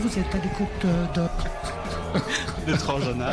vous êtes à l'écoute de Transjana.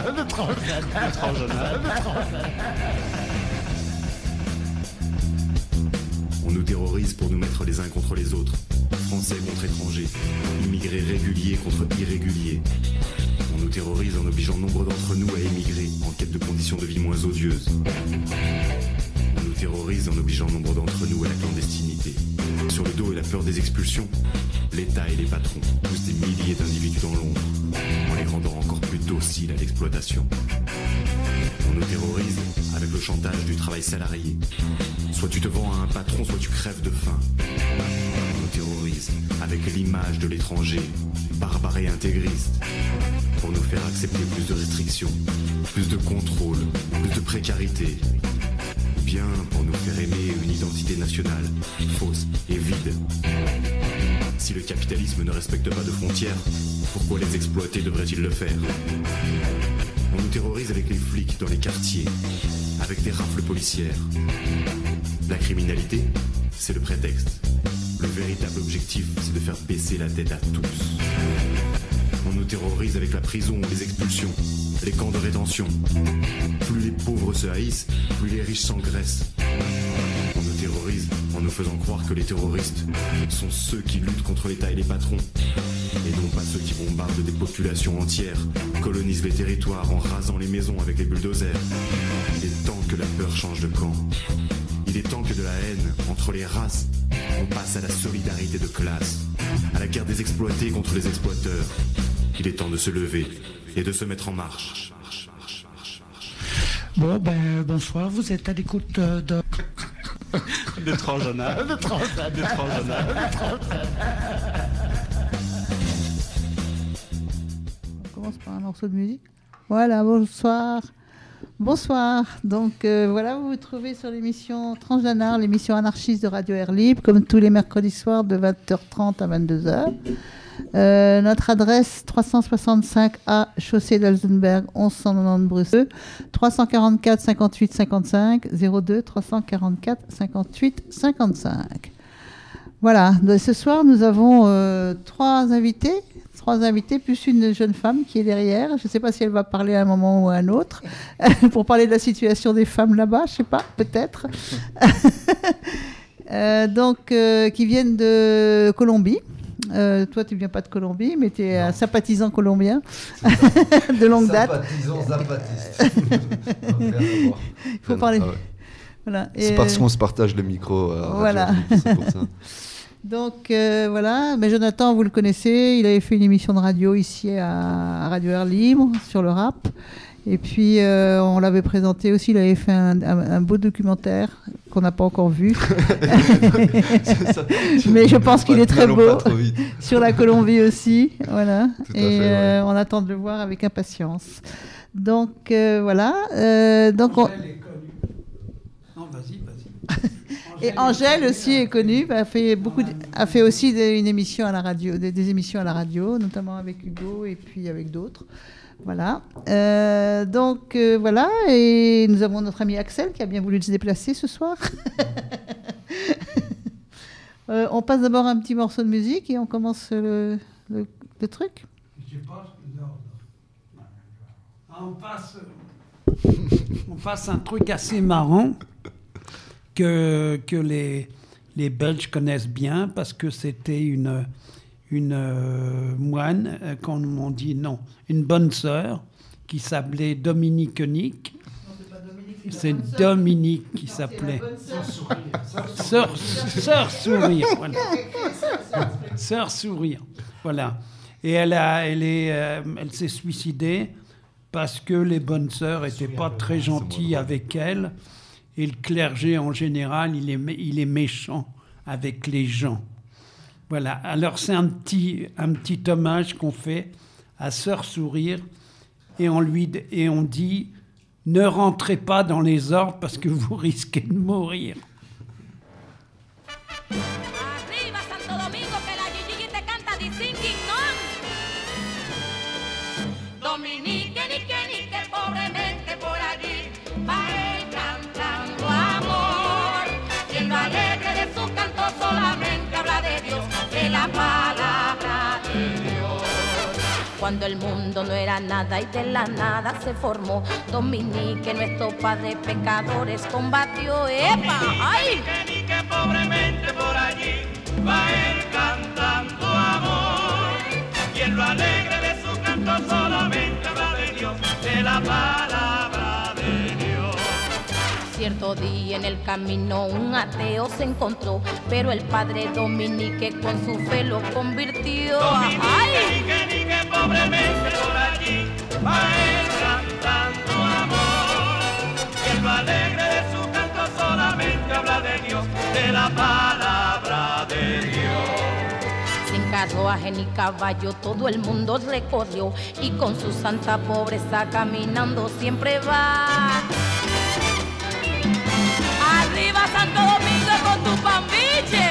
On nous terrorise pour nous mettre les uns contre les autres. Français contre étrangers, immigrés réguliers contre irréguliers. On nous terrorise en obligeant nombre d'entre nous à émigrer en quête de conditions de vie moins odieuses. On nous terrorise en obligeant nombre d'entre nous à la clandestinité. Sur le dos et la peur des expulsions, l'État et les patrons poussent des milliers d'individus dans l'ombre, en les rendant encore plus dociles à l'exploitation. On nous terrorise avec le chantage du travail salarié. Soit tu te vends à un patron, soit tu crèves de faim. On nous terrorise avec l'image de l'étranger, barbare et intégriste, pour nous faire accepter plus de restrictions, plus de contrôle, plus de précarité. Bien pour nous faire aimer une identité nationale, fausse et vide. Si le capitalisme ne respecte pas de frontières, pourquoi les exploités devraient-ils le faire ? On nous terrorise avec les flics dans les quartiers, avec des rafles policières. La criminalité, c'est le prétexte. Le véritable objectif, c'est de faire baisser la tête à tous. On nous terrorise avec la prison, les expulsions, les camps de rétention. Plus les pauvres se haïssent, plus les riches s'engraissent. On nous terrorise en nous faisant croire que les terroristes sont ceux qui luttent contre l'État et les patrons, et non pas ceux qui bombardent des populations entières, colonisent les territoires en rasant les maisons avec les bulldozers. Il est temps que la peur change de camp. Il est temps que de la haine entre les races, on passe à la solidarité de classe, à la guerre des exploités contre les exploiteurs. Il est temps de se lever et de se mettre en marche. Bon, bonsoir, vous êtes à l'écoute de Transjana. On commence par un morceau de musique. Voilà, bonsoir. Bonsoir. Donc voilà, vous vous trouvez sur l'émission Transjana, l'émission anarchiste de Radio Air Libre, comme tous les mercredis soirs de 20h30 à 22h. Notre adresse 365A chaussée d'Alzenberg 1190 Bruxelles, 344 58 55 02 344 58 55. Voilà, donc, ce soir nous avons trois invités plus une jeune femme qui est derrière. Je ne sais pas si elle va parler à un moment ou à un autre pour parler de la situation des femmes là-bas, je ne sais pas, peut-être. Qui viennent de Colombie. Toi, tu ne viens pas de Colombie, mais tu es un sympathisant colombien de longue date. Sympathisant zapatiste. Il faut parler. Ah ouais. Voilà. C'est parce qu'on se partage le micro. Voilà. C'est pour ça. Donc voilà, mais Jonathan, vous le connaissez, il avait fait une émission de radio ici à Radio Air Libre sur le rap. Et puis on l'avait présenté aussi, il avait fait un beau documentaire qu'on n'a pas encore vu. Mais je pense qu'il est très beau. Sur la Colombie aussi. Voilà. Et ouais. On attend de le voir avec impatience. Donc voilà. Angèle est connue. Non, vas-y. Et Angèle aussi est connue, a fait aussi une émission à la radio, des émissions à la radio, notamment avec Hugo et puis avec d'autres. Voilà. Voilà. Et nous avons notre ami Axel qui a bien voulu se déplacer ce soir. On passe d'abord un petit morceau de musique et on commence le truc. Je sais pas. On passe un truc assez marrant que les Belges connaissent bien parce que c'était une moine, comme on dit, non, une bonne sœur qui s'appelait Dominique Nick. C'est Dominique qui s'appelait. Sœur Sourire. Voilà. Sœur Sourire. Voilà. Et elle s'est suicidée parce que les bonnes sœurs n'étaient pas très gentilles avec elle. Et le clergé, en général, il est méchant avec les gens. Voilà. Alors, c'est un petit hommage qu'on fait à Sœur Sourire. Et on dit, ne rentrez pas dans les ordres parce que vous risquez de mourir. Arriba Santo Domingo, que la Gigi te canta de singing, ¿no? Dominique, Nique, pobremente por allí, va él cantando amor, siendo alegre de su canto solamente habla de Dios, de la palabra de Dios. cuando el mundo no era nada y de la nada se formó Dominique, nuestro padre pecadores combatió. ¡Epa! ¡Ay! Ni que pobremente por allí va él cantando amor. Y en lo alegre de su canto solamente habla de Dios, de la palabra de Dios. Cierto día en el camino un ateo se encontró, pero el padre Dominique con su fe lo convirtió. ¡Ay! Ni que pobremente por allí va él cantando amor. Y en lo alegre de su canto solamente habla de Dios, de la palabra de Dios. Sin carruaje ni caballo todo el mundo recorrió y con su santa pobreza caminando siempre va. ¡Arriba Santo Domingo con tu pambiche!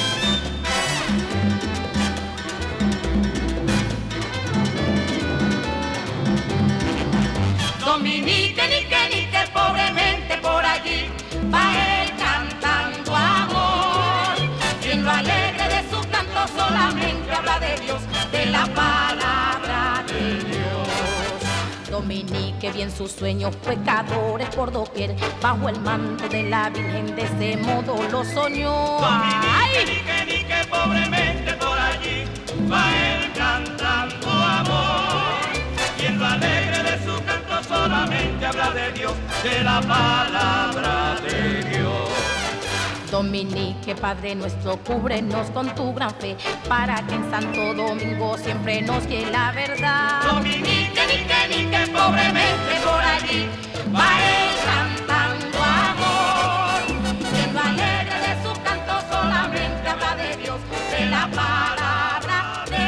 Dominique, Nique, pobremente por allí va él cantando amor. Y en lo alegre de su canto solamente habla de Dios, de la palabra de Dios. Dominique vi en sus sueños pecadores por doquier, bajo el manto de la Virgen de ese modo lo soñó. ¡Ay! Nique, pobremente por allí va él cantando amor. Y en lo alegre de su canto solamente habla de Dios, de la palabra de Dios. Dominique, Padre nuestro, cúbrenos con tu gran fe, para que en Santo Domingo siempre nos guíe la verdad. Dominique, Nique, pobremente por allí va él cantando amor. Y en lo alegre de su canto solamente habla de Dios, de la palabra de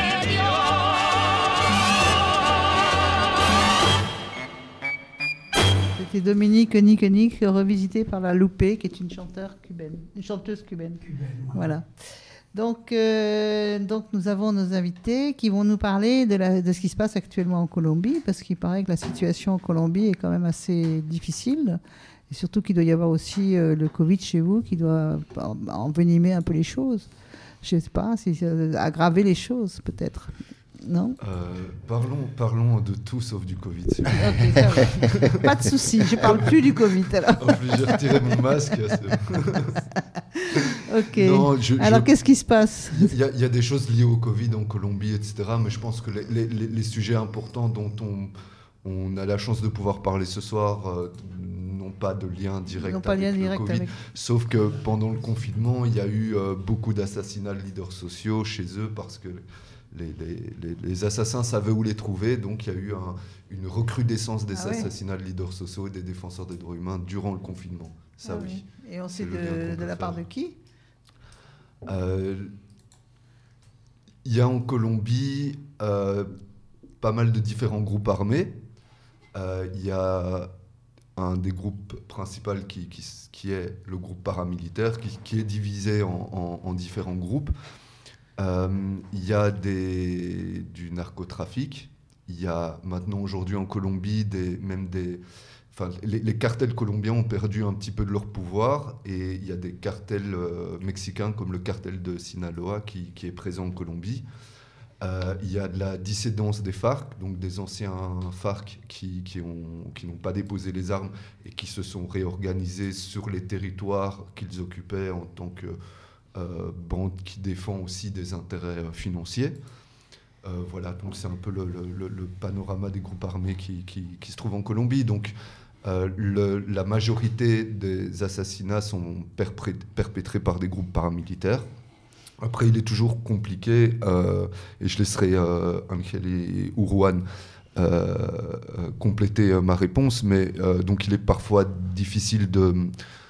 Dios. C'était Dominique Nique revisité par la Loupé, qui est une chanteuse cubaine. Voilà. Donc nous avons nos invités qui vont nous parler de ce qui se passe actuellement en Colombie, parce qu'il paraît que la situation en Colombie est quand même assez difficile, et surtout qu'il doit y avoir aussi le Covid chez vous qui doit envenimer un peu les choses. Je ne sais pas, aggraver les choses peut-être. Non. Parlons de tout sauf du Covid. Ok, ça va. Pas de souci, je parle plus du Covid alors. En plus, j'ai retiré mon masque. Ok. Non, alors, qu'est-ce qui se passe ? Il y a des choses liées au Covid en Colombie, etc. Mais je pense que les sujets importants dont on a la chance de pouvoir parler ce soir n'ont pas de lien direct avec le Covid. Sauf que pendant le confinement, il y a eu beaucoup d'assassinats de leaders sociaux chez eux parce que les assassins savaient où les trouver, donc il y a eu une recrudescence des assassinats de leaders sociaux et des défenseurs des droits humains durant le confinement. Ça, oui. Et on sait de la part de qui ? Il y a en Colombie pas mal de différents groupes armés. Il y a un des groupes principaux qui est le groupe paramilitaire, qui est divisé en différents groupes. Il y a du narcotrafic. Il y a maintenant aujourd'hui en Colombie les cartels colombiens ont perdu un petit peu de leur pouvoir, et il y a des cartels mexicains comme le cartel de Sinaloa qui est présent en Colombie. Il y a de la dissidence des FARC, donc des anciens FARC qui n'ont pas déposé les armes et qui se sont réorganisés sur les territoires qu'ils occupaient en tant que bande qui défend aussi des intérêts financiers. Voilà, donc c'est un peu le panorama des groupes armés qui se trouvent en Colombie. Donc la majorité des assassinats sont perpétrés par des groupes paramilitaires. Après, il est toujours compliqué, et je laisserai Angel et Uruan compléter ma réponse, mais donc il est parfois difficile de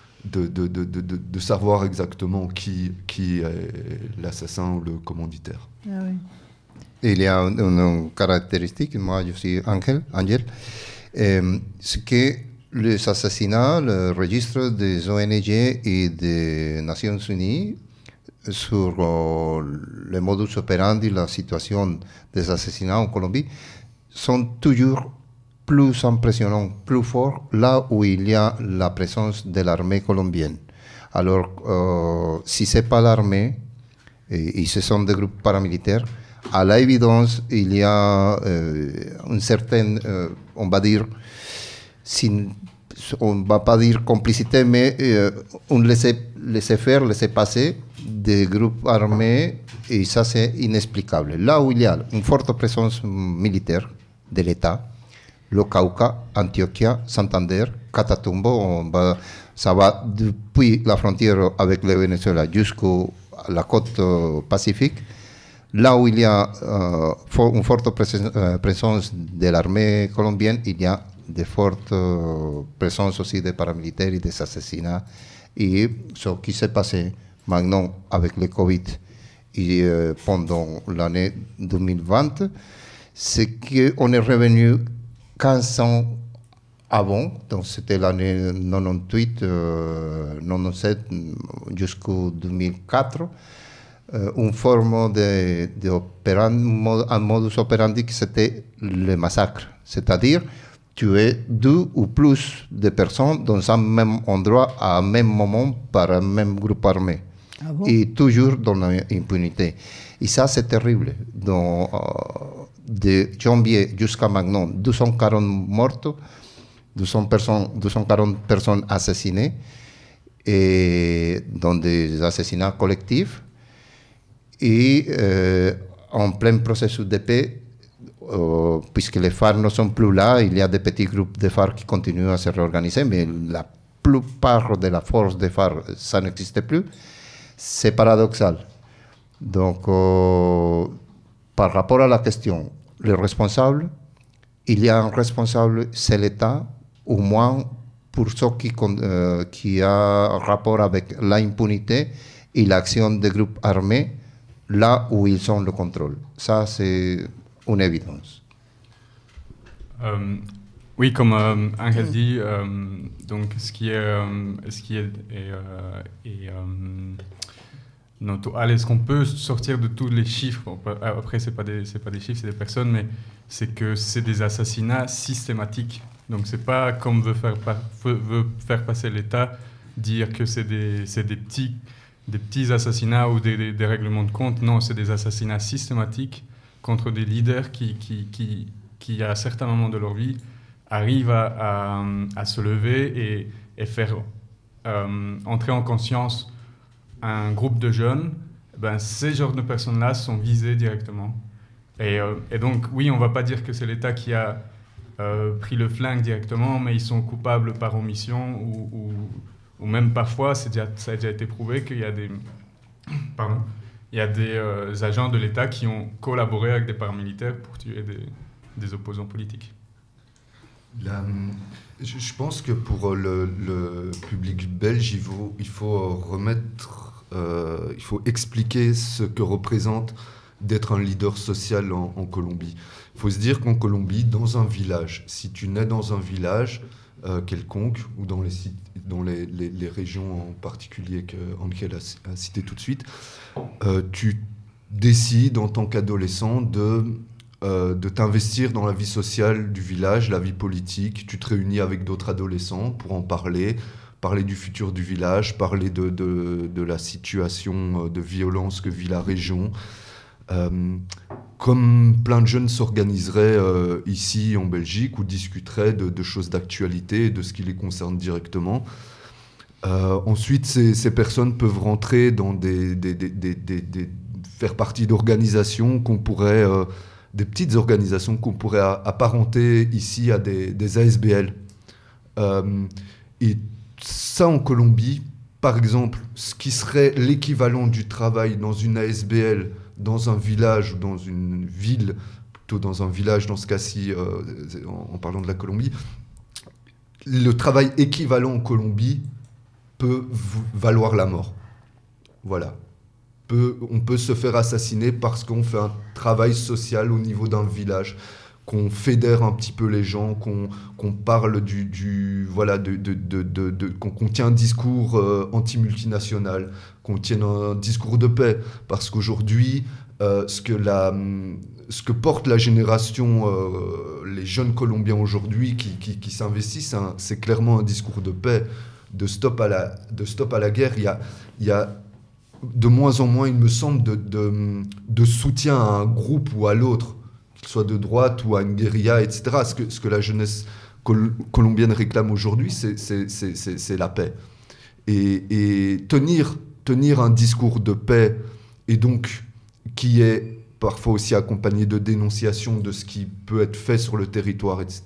savoir exactement qui est l'assassin ou le commanditaire. Ah oui. Il y a une caractéristique, moi je suis Angel, c'est que les assassinats, le registre des ONG et des Nations Unies sur le modus operandi, la situation des assassinats en Colombie, sont toujours plus impressionnants, plus forts, là où il y a la présence de l'armée colombienne. Alors, si ce n'est pas l'armée, et ce sont des groupes paramilitaires, À l'évidence, il y a une certaine, on va dire, on ne va pas dire complicité, mais on laisser faire, laisser passer des groupes armés, et ça c'est inexplicable. Là où il y a une forte présence militaire de l'État, le Cauca, Antioquia, Santander, Catatumbo, ça va depuis la frontière avec le Venezuela jusqu'à la côte pacifique. Là où il y a une forte présence de l'armée colombienne, il y a de fortes présences aussi des paramilitaires et des assassinats. Et ce qui s'est passé maintenant avec le Covid et pendant l'année 2020, c'est qu'on est revenu 15 ans avant, donc c'était l'année 98, 97 jusqu'au 2004, une forme un modus operandi qui c'était le massacre, c'est-à-dire tuer 2 ou plus de personnes dans un même endroit à un même moment par un même groupe armé. Ah bon? Et toujours dans l'impunité. Et ça, c'est terrible. De janvier jusqu'à maintenant, 240 morts, 240 personnes assassinées, et dans des assassinats collectifs. Et en plein processus de paix, puisque les FARC ne sont plus là, il y a des petits groupes de FARC qui continuent à se réorganiser, mais la plupart de la force des FARC, ça n'existe plus. C'est paradoxal. Donc, par rapport à la question, le responsable, il y a un responsable, c'est l'État, au moins pour ceux qui a rapport avec l'impunité et l'action des groupes armés, là où ils ont le contrôle. Ça, c'est une évidence. Oui, comme Angel dit, donc ce qui est est-ce qu'on peut sortir de tous les chiffres? Bon, après, c'est pas des chiffres, c'est des personnes, mais c'est que c'est des assassinats systématiques. Donc c'est pas comme veut faire passer l'État, dire que c'est des petits assassinats ou des règlements de compte. Non, c'est des assassinats systématiques contre des leaders qui à certains moments de leur vie, arrivent à se lever et faire entrer en conscience un groupe de jeunes. Ces genres de personnes-là sont visées directement. Et donc, oui, on ne va pas dire que c'est l'État qui a pris le flingue directement, mais ils sont coupables par omission ou même parfois, ça a déjà été prouvé qu'il y a des agents de l'État qui ont collaboré avec des paramilitaires pour tuer des opposants politiques. Je pense que pour le public belge, il faut expliquer ce que représente d'être un leader social en Colombie. Il faut se dire qu'en Colombie, dans un village, si tu nais dans un village quelconque, ou dans les régions en particulier qu'Angel a cité tout de suite, tu décides en tant qu'adolescent de t'investir dans la vie sociale du village, la vie politique. Tu te réunis avec d'autres adolescents pour en parler du futur du village, parler de la situation de violence que vit la région. Comme plein de jeunes s'organiseraient ici en Belgique ou discuteraient de choses d'actualité et de ce qui les concerne directement. Ensuite, ces personnes peuvent rentrer dans faire partie d'organisations qu'on pourrait... des petites organisations qu'on pourrait apparenter ici à des ASBL. Et ça, en Colombie, par exemple, ce qui serait l'équivalent du travail dans une ASBL, dans un village ou dans une ville, plutôt dans un village dans ce cas-ci, en parlant de la Colombie, le travail équivalent en Colombie peut valoir la mort. Voilà. On peut se faire assassiner parce qu'on fait un travail social au niveau d'un village, qu'on fédère un petit peu les gens, qu'on parle qu'on tient un discours anti-multinational, qu'on tienne un discours de paix. Parce qu'aujourd'hui, ce que porte la génération, les jeunes Colombiens aujourd'hui qui s'investissent, c'est clairement un discours de paix, de stop à la guerre. Il y a de moins en moins, il me semble, de soutien à un groupe ou à l'autre, qu'il soit de droite ou à une guérilla, etc. Ce que la jeunesse colombienne réclame aujourd'hui, c'est la paix. Et tenir un discours de paix, et donc qui est parfois aussi accompagné de dénonciation de ce qui peut être fait sur le territoire, etc.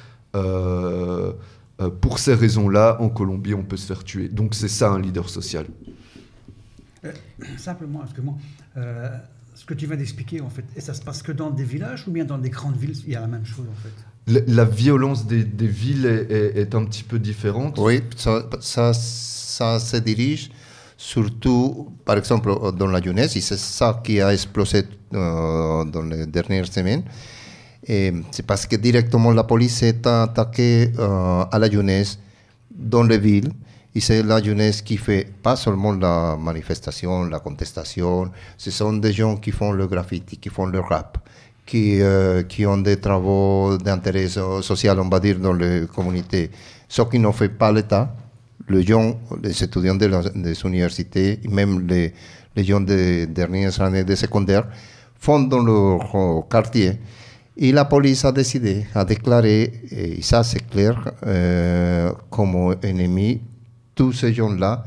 Pour ces raisons-là, en Colombie, on peut se faire tuer. Donc c'est ça un leader social. Simplement, ce que tu viens d'expliquer, en fait, et ça se passe que dans des villages ou bien dans des grandes villes, il y a la même chose, en fait? La violence des villes est un petit peu différente. Oui, ça se dirige surtout, par exemple, dans la jeunesse, et c'est ça qui a explosé dans les dernières semaines. Et c'est parce que directement la police s'est attaquée à la jeunesse dans les villes. Et c'est la jeunesse qui fait pas seulement la manifestation, la contestation. Ce sont des gens qui font le graffiti, qui font le rap, qui ont des travaux d'intérêt social, on va dire, dans les communautés. Ce qui ne fait pas l'État. Les gens, les étudiants des universités, même les gens des dernières années de secondaire, font dans leur quartier. Et la police a décidé, a déclaré, et ça c'est clair, comme ennemi, tous ces gens-là,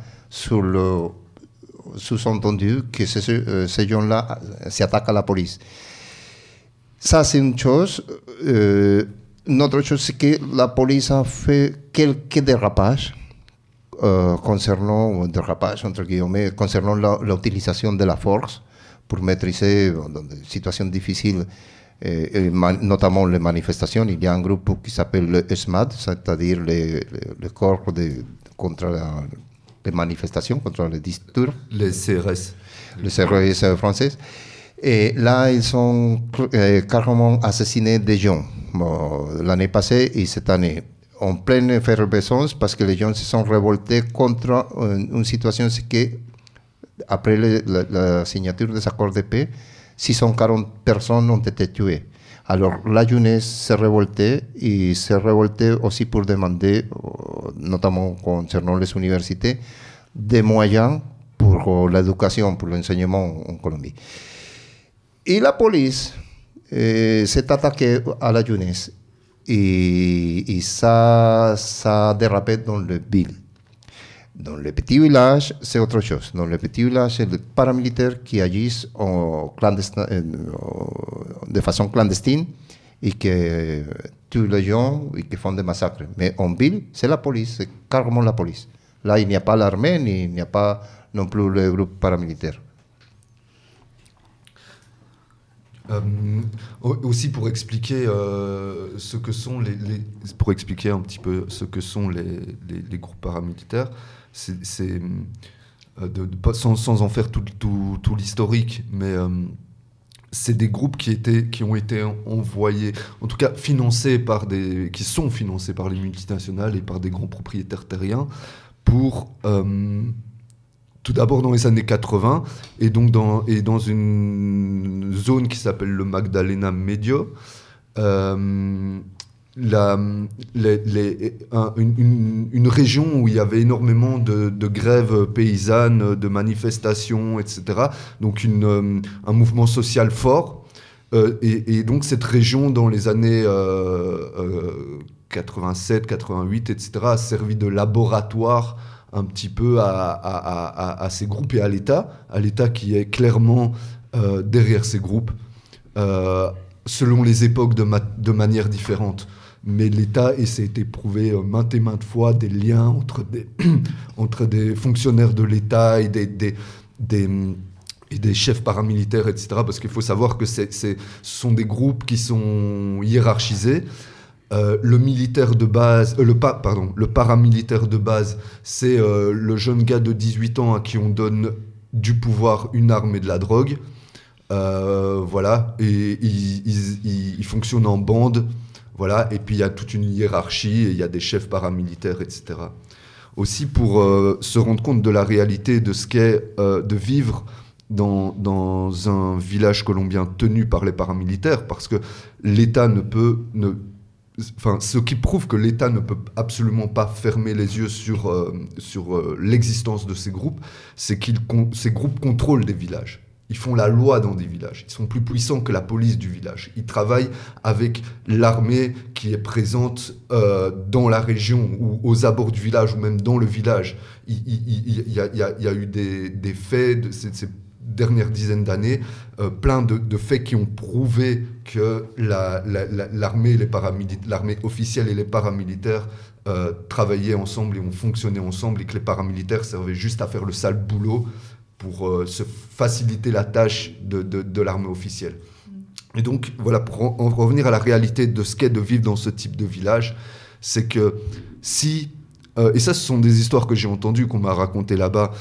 sous-entendu que ces gens-là s'attaquent à la police. Ça c'est une chose. Une autre chose, c'est que la police a fait quelques dérapages, concernant l'utilisation de la force pour maîtriser dans des situations difficiles, notamment les manifestations. Il y a un groupe qui s'appelle le SMAD, c'est-à-dire le corps contre les manifestations, contre les disturbs. Les CRS. Les CRS français. Et là, ils ont carrément assassiné des gens l'année passée et cette année, en pleine effervescence, parce que les gens se sont révoltés contre une situation, c'est qu'après la signature des accords de paix, 640 personnes ont été tuées. Alors la jeunesse s'est révoltée, et s'est révoltée aussi pour demander, notamment concernant les universités, des moyens pour l'éducation, pour l'enseignement en Colombie. Et la police s'est attaquée à la jeunesse. Et ça a dérapé dans le ville. Dans les petits villages, c'est autre chose. Dans les petits villages, c'est les paramilitaires qui agissent de façon clandestine et qui tuent les gens et qui font des massacres. Mais en ville, c'est la police, c'est carrément la police. Là, il n'y a pas l'armée, il n'y a pas non plus les groupes paramilitaires. Aussi pour expliquer ce que sont pour expliquer un petit peu ce que sont les groupes paramilitaires, sans en faire tout l'historique, mais c'est des groupes qui ont été envoyés, en tout cas qui sont financés par les multinationales et par des grands propriétaires terriens pour tout d'abord dans les années 80, et donc dans une zone qui s'appelle le Magdalena Medio, une région où il y avait énormément de grèves paysannes, de manifestations, etc. Donc un mouvement social fort. Et donc cette région, dans les années 87, 88, etc., a servi de laboratoire un petit peu à ces groupes et à l'État qui est clairement derrière ces groupes, selon les époques de manière différente. Mais l'État, et ça a été prouvé maintes et maintes fois, des liens entre des fonctionnaires de l'État et des chefs paramilitaires, etc. Parce qu'il faut savoir que ce sont des groupes qui sont hiérarchisés. Le militaire de base, le paramilitaire de base, c'est le jeune gars de 18 ans à qui on donne du pouvoir, une arme et de la drogue. Voilà, et il fonctionne en bande. Voilà, et puis il y a toute une hiérarchie, et il y a des chefs paramilitaires, etc. Aussi pour se rendre compte de la réalité de ce qu'est de vivre dans un village colombien tenu par les paramilitaires, parce que l'État ce qui prouve que l'État ne peut absolument pas fermer les yeux sur l'existence de ces groupes, c'est que ces groupes contrôlent des villages. Ils font la loi dans des villages. Ils sont plus puissants que la police du village. Ils travaillent avec l'armée qui est présente dans la région ou aux abords du village ou même dans le village. Il y a eu des faits de ces dernières dizaines d'années, plein de faits qui ont prouvé que l'armée officielle et les paramilitaires travaillaient ensemble et ont fonctionné ensemble et que les paramilitaires servaient juste à faire le sale boulot pour se faciliter la tâche de l'armée officielle. Et donc, voilà, pour en revenir à la réalité de ce qu'est de vivre dans ce type de village, c'est que si... et ça, ce sont des histoires que j'ai entendues, qu'on m'a racontées là-bas.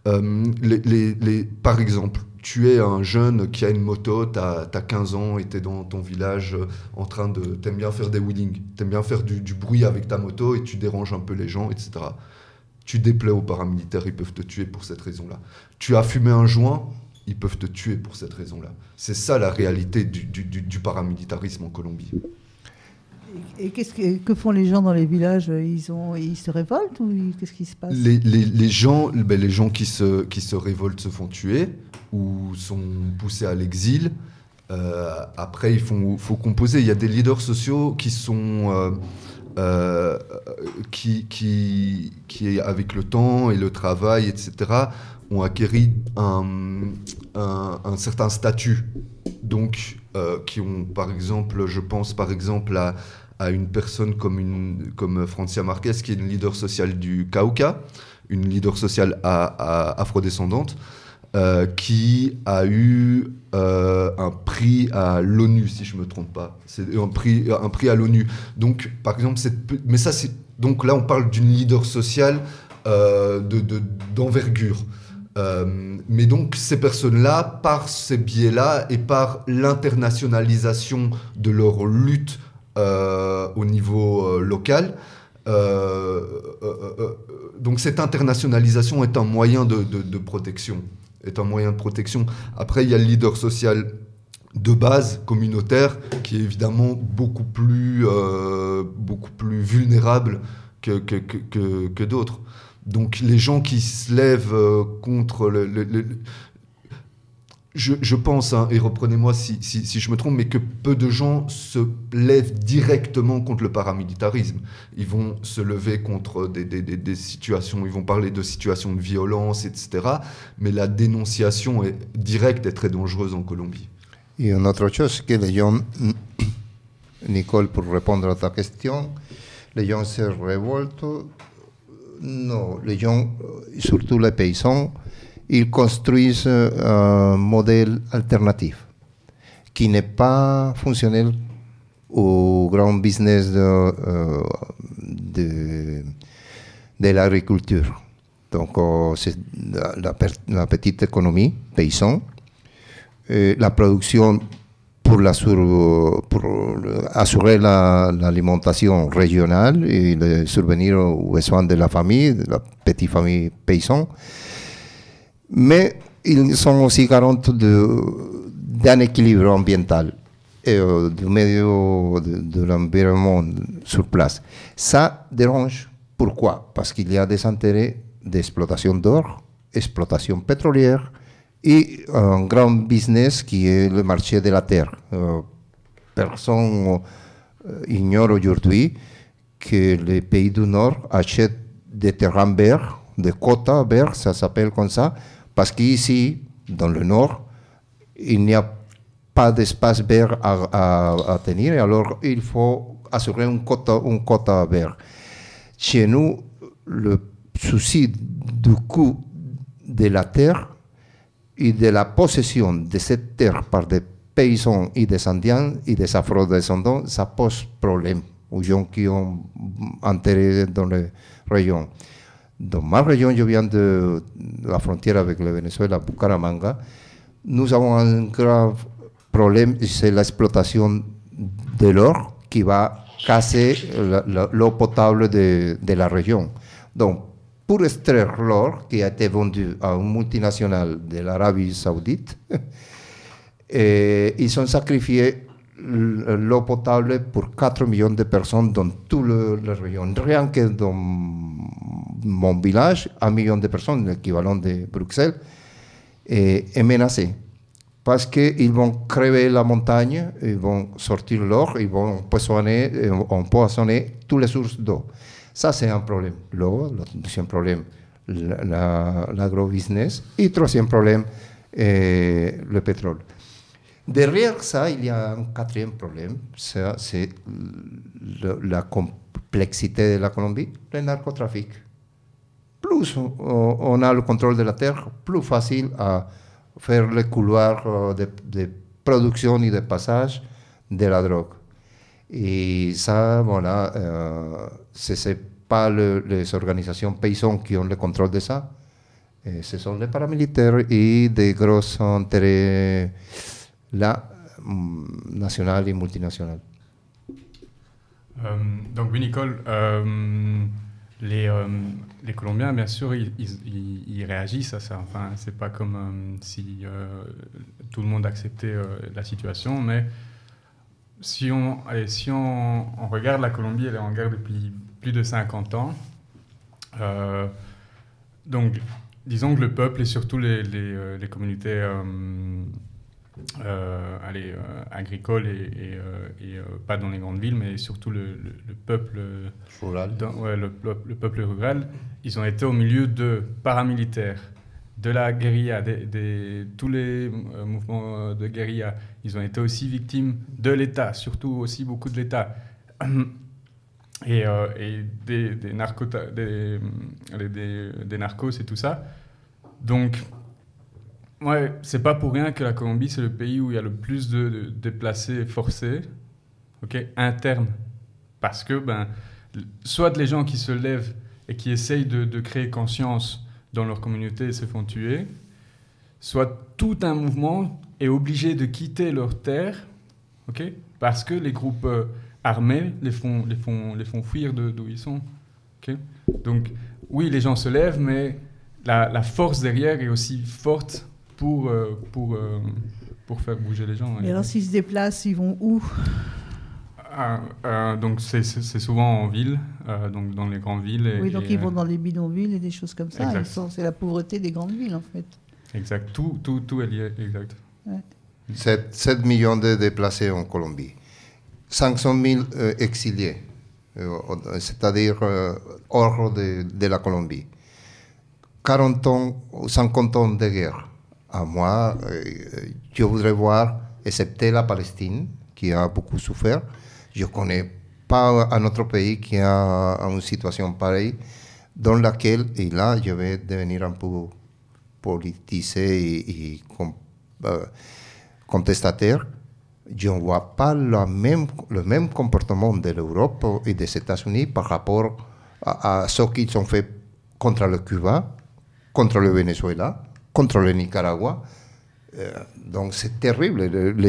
Par exemple, tu es un jeune qui a une moto, t'as 15 ans et t'es dans ton village en train de... T'aimes bien faire des wheelings, t'aimes bien faire du bruit avec ta moto et tu déranges un peu les gens, etc. Tu déplais aux paramilitaires, ils peuvent te tuer pour cette raison-là. Tu as fumé un joint, ils peuvent te tuer pour cette raison-là. C'est ça la réalité du paramilitarisme en Colombie. Et que font les gens dans les villages? Ils se révoltent ou qu'est-ce qui se passe? Les gens qui se révoltent se font tuer ou sont poussés à l'exil. Après, il faut composer. Il y a des leaders sociaux qui sont... qui avec le temps et le travail, etc., ont acquis un certain statut. Donc, qui ont, par exemple, je pense par exemple à une personne comme Francia Marquez, qui est une leader sociale du Cauca, une leader sociale afrodescendante, qui a eu un prix à l'ONU, si je ne me trompe pas. C'est un prix à l'ONU. Donc, par exemple, donc là, on parle d'une leader sociale d'envergure. Mais donc, ces personnes-là, par ces biais-là et par l'internationalisation de leur lutte au niveau local, donc cette internationalisation est un moyen de protection. Après, il y a le leader social de base, communautaire, qui est évidemment beaucoup plus vulnérable que d'autres. Donc les gens qui se lèvent contre je pense, et reprenez-moi si je me trompe, mais que peu de gens se lèvent directement contre le paramilitarisme. Ils vont se lever contre des situations, ils vont parler de situations de violence, etc. Mais la dénonciation est directe et très dangereuse en Colombie. Et une autre chose que les gens, Nicole, pour répondre à ta question, les gens se révoltent. Non, les gens, surtout les paysans, ils construisent un modèle alternatif qui n'est pas fonctionnel au grand business de l'agriculture. Donc, c'est la petite économie paysanne, la production pour assurer l'alimentation régionale et le survenir aux besoins de la famille, de la petite famille paysanne. Mais ils sont aussi garants d'un équilibre ambiental et du milieu de l'environnement sur place. Ça dérange. Pourquoi? Parce qu'il y a des intérêts d'exploitation d'or, exploitation pétrolière et un grand business qui est le marché de la terre. Personne ignore aujourd'hui que les pays du Nord achètent des terrains verts, des quotas verts, ça s'appelle comme ça, parce qu'ici, dans le Nord, il n'y a pas d'espace vert à tenir, et alors il faut assurer un quota vert. Chez nous, le souci du coût de la terre et de la possession de cette terre par des paysans et des Indiens et des Afro-descendants, ça pose problème aux gens qui ont intérêt dans les régions. Dans ma région, je viens de la frontière avec le Venezuela, Bucaramanga. Nous avons un grave problème, c'est l'exploitation de l'or qui va casser l'eau potable de la région. Donc, pour extraire l'or qui a été vendu à une multinationale de l'Arabie Saoudite, ils ont sacrifié l'eau potable pour 4 millions de personnes dans tout la région. Rien que dans mon village, 1 million de personnes, l'équivalent de Bruxelles, est menacé. Parce qu'ils vont crever la montagne, ils vont sortir l'eau, ils vont empoisonner toutes les sources d'eau. Ça, c'est un problème. L'eau, le deuxième problème, l'agro-business. Et le troisième problème, le pétrole. Derrière ça, il y a un quatrième problème, c'est la complexité de la Colombie, le narcotrafic. Plus on a le contrôle de la terre, plus facile à faire le couloir de production et de passage de la drogue. Et ça, voilà, ce n'est pas les organisations paysannes qui ont le contrôle de ça, ce sont les paramilitaires et des gros intérêts national et multinational. Donc oui, Nicole, les Colombiens, bien sûr, ils réagissent à ça. Enfin, c'est pas comme si tout le monde acceptait la situation, mais si on regarde la Colombie, elle est en guerre depuis plus de 50 ans. Donc, disons que le peuple et surtout les communautés agricoles et pas dans les grandes villes, mais surtout le peuple rural. Le peuple rural, ils ont été au milieu de paramilitaires, de la guérilla, tous les mouvements de guérilla. Ils ont été aussi victimes de l'État, surtout aussi beaucoup de l'État. Et des narcos et tout ça. Donc, ouais, c'est pas pour rien que la Colombie, c'est le pays où il y a le plus de déplacés forcés, internes. Parce que, soit les gens qui se lèvent et qui essayent de créer conscience dans leur communauté et se font tuer, soit tout un mouvement est obligé de quitter leur terre, parce que les groupes armés les font fuir d'où ils sont. Donc, oui, les gens se lèvent, mais la force derrière est aussi forte pour faire bouger les gens. Et alors, s'ils se déplacent, ils vont où ? Donc, c'est souvent en ville, donc dans les grandes villes. Oui, donc ils vont dans les bidonvilles et des choses comme ça. C'est la pauvreté des grandes villes, en fait. Exact. Tout est lié, exact. Ouais. 7 millions de déplacés en Colombie. 500 000 exilés, c'est-à-dire hors de la Colombie. 50 ans de guerre. À moi, je voudrais voir, excepté la Palestine, qui a beaucoup souffert, je ne connais pas un autre pays qui a une situation pareille, dans laquelle, et là, je vais devenir un peu politisé et contestataire. Je ne vois pas le même comportement de l'Europe et des États-Unis par rapport à ce qu'ils ont fait contre le Cuba, contre le Venezuela, contre le Nicaragua. Donc c'est terrible.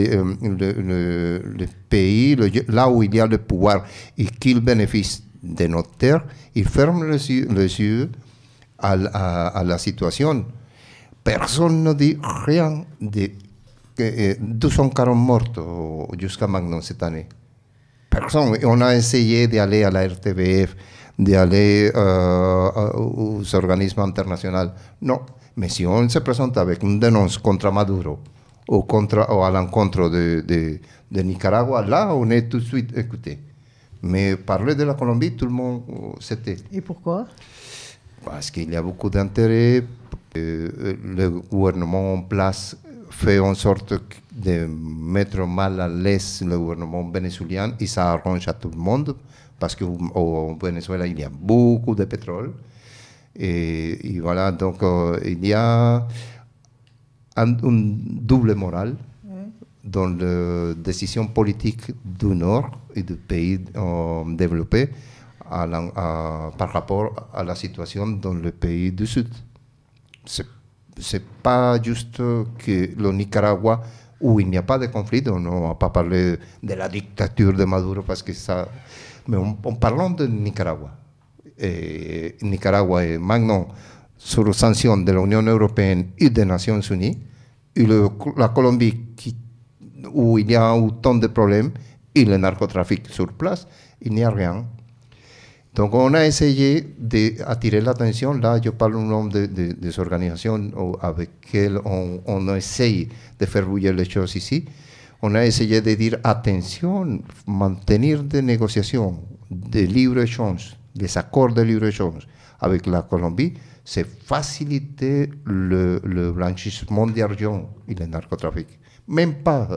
Le pays, là où il y a le pouvoir et qu'ils bénéficient de notre terre, ils ferment les yeux à la situation. Personne ne dit rien de 240 morts jusqu'à maintenant cette année. Personne. On a essayé d'aller à la RTBF, d'aller aux organismes internationaux. Non. Mais si on se présente avec une dénonce contre Maduro ou à l'encontre de Nicaragua, là, on est tout de suite écouté. Mais parler de la Colombie, tout le monde c'était. Et pourquoi ? Parce qu'il y a beaucoup d'intérêt. Le gouvernement en place fait en sorte de mettre mal à l'aise le gouvernement vénézuélien et ça arrange à tout le monde parce qu'au Venezuela, il y a beaucoup de pétrole. Et voilà, donc il y a une double morale dans les décisions politiques du Nord et du pays développés par rapport à la situation dans le pays du Sud. C'est pas juste que le Nicaragua, où il n'y a pas de conflit, on ne va pas parler de la dictature de Maduro parce que ça... Mais en parlant de Nicaragua, Nicaragua est maintenant sous sanction de l'Union européenne et des Nations unies, et la Colombie qui où il y a autant de problèmes, et le narcotrafic sur place, il n'y a rien. Donc on a essayé d'attirer l'attention. Là, je parle au nom des organisations avec lesquelles on essaye de faire bouger les choses ici. On a essayé de dire attention, maintenir des négociations de libre-échange, des accords de libre-échange avec la Colombie, c'est faciliter le blanchissement d'argent et le narcotrafic. Même pas,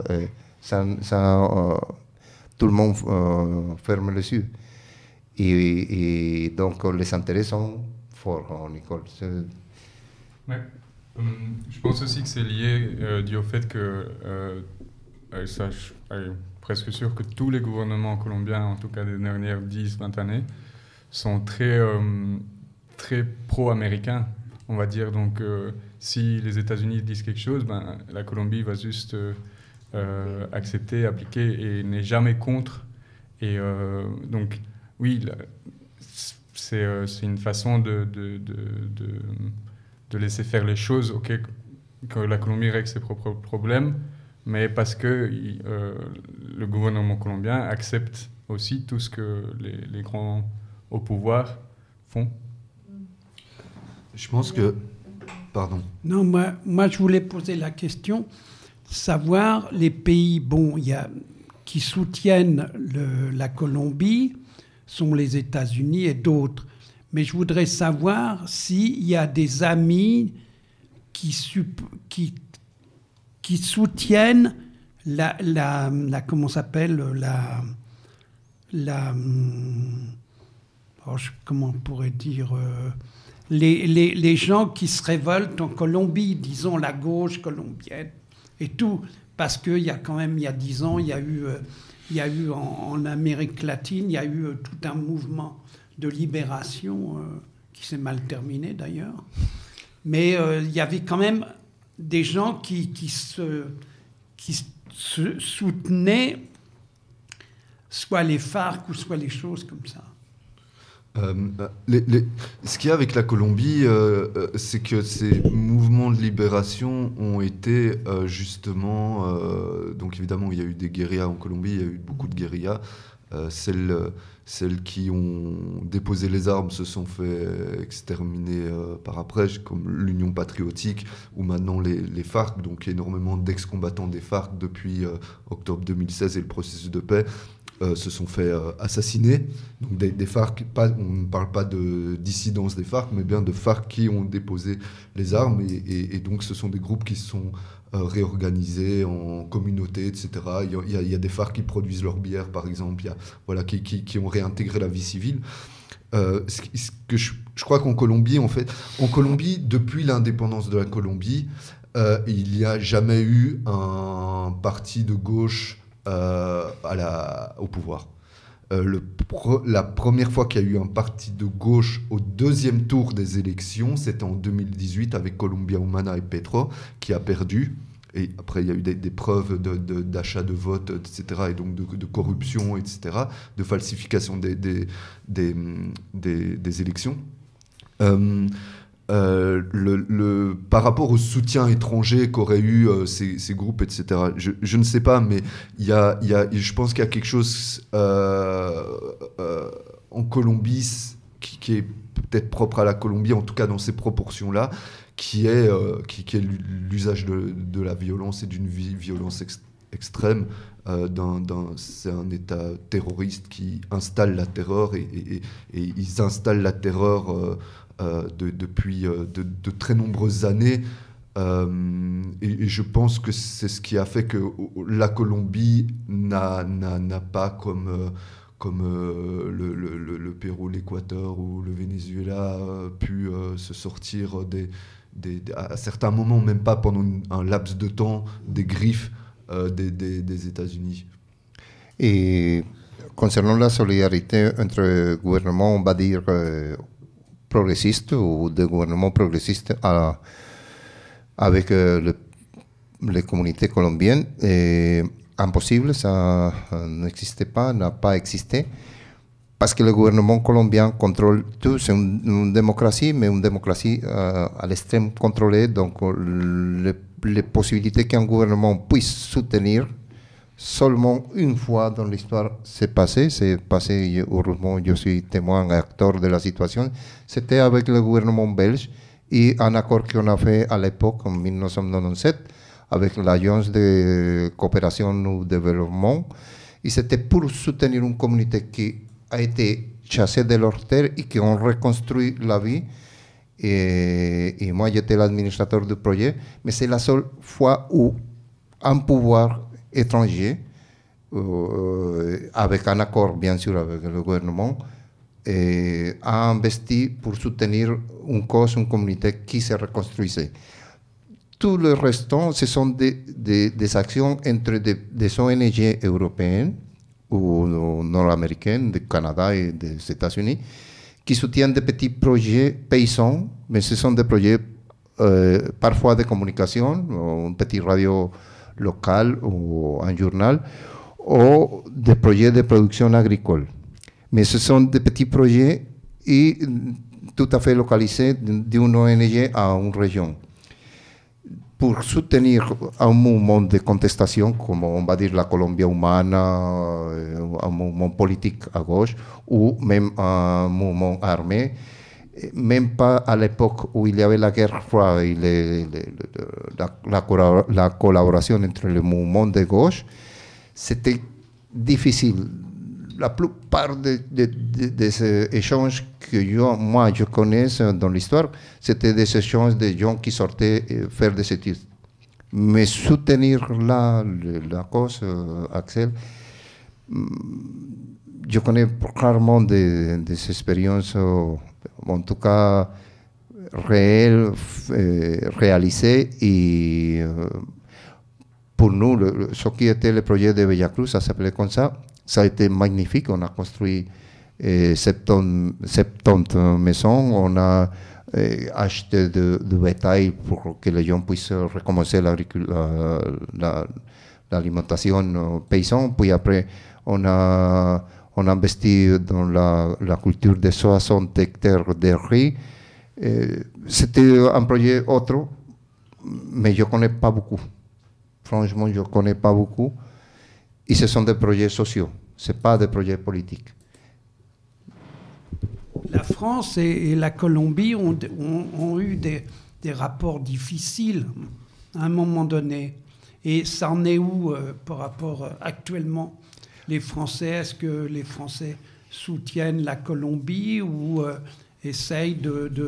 tout le monde ferme les yeux. Et donc les intérêts sont forts, Nicole. Ouais. Je pense aussi que c'est lié dû au fait que, ça, je suis presque sûr que tous les gouvernements colombiens, en tout cas des dernières 10-20 années, sont très pro-américains, on va dire. Donc si les États-Unis disent quelque chose, la Colombie va juste accepter, appliquer et n'est jamais contre. Et donc, oui, c'est une façon de laisser faire les choses, que la Colombie règle ses propres problèmes, mais parce que le gouvernement colombien accepte aussi tout ce que les grands au pouvoir font. Je pense que... Pardon. Non, moi je voulais poser la question, savoir les pays qui soutiennent la Colombie sont les États-Unis et d'autres. Mais je voudrais savoir s'il y a des amis qui soutiennent comment s'appelle comment on pourrait dire les gens qui se révoltent en Colombie, disons la gauche colombienne et tout, parce qu'il y a quand même, il y a 10 ans, il y a eu en Amérique latine, il y a eu tout un mouvement de libération qui s'est mal terminé d'ailleurs. Mais il y avait quand même des gens qui se soutenaient soit les FARC ou soit les choses comme ça. Ce qu'il y a avec la Colombie, c'est que ces mouvements de libération ont été justement... donc évidemment, il y a eu des guérillas en Colombie, il y a eu beaucoup de guérillas. Celles qui ont déposé les armes se sont fait exterminer par après, comme l'Union patriotique ou maintenant les FARC, donc énormément d'ex-combattants des FARC depuis octobre 2016 et le processus de paix. Se sont fait assassiner. Donc des FARC, on ne parle pas de dissidence des FARC, mais bien de FARC qui ont déposé les armes. Et donc ce sont des groupes qui se sont réorganisés en communautés, etc. Il y a des FARC qui produisent leur bière, par exemple, qui ont réintégré la vie civile. Ce que je crois qu'en Colombie, depuis l'indépendance de la Colombie, il n'y a jamais eu un parti de gauche au pouvoir. La première fois qu'il y a eu un parti de gauche au deuxième tour des élections, c'était en 2018 avec Colombia Humana et Petro, qui a perdu. Et après, il y a eu des preuves d'achat de vote, etc., et donc de corruption, etc., de falsification des élections. Par rapport au soutien étranger qu'auraient eu ces groupes, etc., je ne sais pas, mais je pense qu'il y a quelque chose en Colombie qui est peut-être propre à la Colombie, en tout cas dans ces proportions-là, qui est l'usage de la violence et d'une violence extrême. C'est un État terroriste qui installe la terreur et ils installent la terreur depuis de très nombreuses années. Et je pense que c'est ce qui a fait que la Colombie n'a pas comme le Pérou, l'Équateur ou le Venezuela pu se sortir à certains moments, même pas pendant un laps de temps, des griffes des États-Unis. Et concernant la solidarité entre gouvernements, on va dire progressistes ou des gouvernements progressistes avec les communautés colombiennes, impossible, ça n'existait pas, n'a pas existé, parce que le gouvernement colombien contrôle tout. C'est une démocratie, mais une démocratie à l'extrême contrôlée. Donc, les possibilités qu'un gouvernement puisse soutenir Seulement une fois dans l'histoire, c'est passé, heureusement, je suis témoin et acteur de la situation. C'était avec le gouvernement belge et un accord qu'on a fait à l'époque, en 1997, avec l'Agence de coopération au développement. Et c'était pour soutenir une communauté qui a été chassée de leur terre et qui ont reconstruit la vie. Et moi, j'étais l'administrateur du projet, mais c'est la seule fois où un pouvoir étranger, avec un accord bien sûr avec le gouvernement, a investi pour soutenir une cause, une communauté qui se reconstruisait. Tout le restant, ce sont des actions entre des ONG européennes ou nord-américaines, du Canada et des États-Unis, qui soutiennent des petits projets paysans, mais ce sont des projets parfois de communication, une petite radio locale ou un journal, ou des projets de production agricole. Mais ce sont des petits projets et tout à fait localisés d'une ONG à une région. Pour soutenir un mouvement de contestation, comme on va dire la Colombie humana, un mouvement politique à gauche, ou même un mouvement armé, même pas à l'époque où il y avait la guerre froide et la collaboration entre les mouvements de gauche, c'était difficile. La plupart de ces échanges que moi je connais dans l'histoire, c'était des échanges de gens qui sortaient faire des études. Mais soutenir la cause, Axel, je connais rarement des expériences, en tout cas réelles, réalisées. Et pour nous, ce qui était le projet de Bellacruz, ça s'appelait comme ça. Ça a été magnifique. On a construit 70 maisons. On a acheté du bétail pour que les gens puissent recommencer l'alimentation paysanne. Puis après, on a investi dans la culture de 60 hectares de riz. C'était un projet autre, mais je ne connais pas beaucoup. Franchement, je ne connais pas beaucoup. Et ce sont des projets sociaux, ce n'est pas des projets politiques. La France et la Colombie ont eu des rapports difficiles à un moment donné. Et ça en est où par rapport actuellement les Français? Est-ce que les Français soutiennent la Colombie ou essayent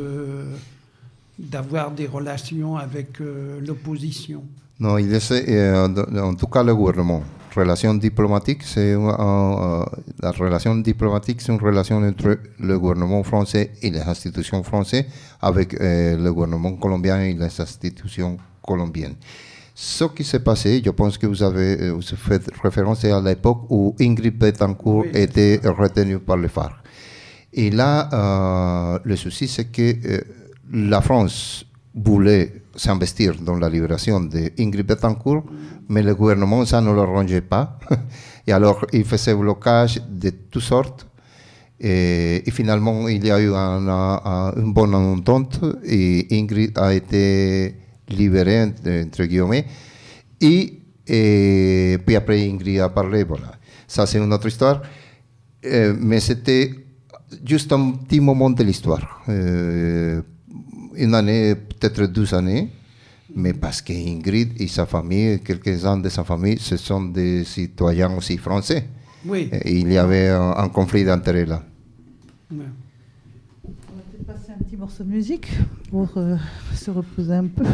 d'avoir des relations avec l'opposition? Non, il essaie, en tout cas le gouvernement. Relation diplomatique, c'est la relation diplomatique, c'est une relation entre le gouvernement français et les institutions françaises avec le gouvernement colombien et les institutions colombiennes. Ce qui s'est passé, je pense que vous faites référence à l'époque où Ingrid Betancourt était retenue par les FARC. Et là, le souci, c'est que la France voulait s'investir dans la libération d'Ingrid Betancourt, mais le gouvernement, ça ne l'arrangeait pas. Et alors, il faisait blocage de toutes sortes. Et finalement, il y a eu une bonne entente et Ingrid a été libérée, entre guillemets. Et puis après, Ingrid a parlé. Voilà. Ça, c'est une autre histoire. Mais c'était juste un petit moment de l'histoire. Une année, peut-être 12 années, mais parce qu'Ingrid et sa famille, quelques-uns de sa famille, ce sont des citoyens aussi français. Oui. Et il y avait un conflit d'intérêts là. Ouais. On va peut-être passer un petit morceau de musique pour se reposer un peu.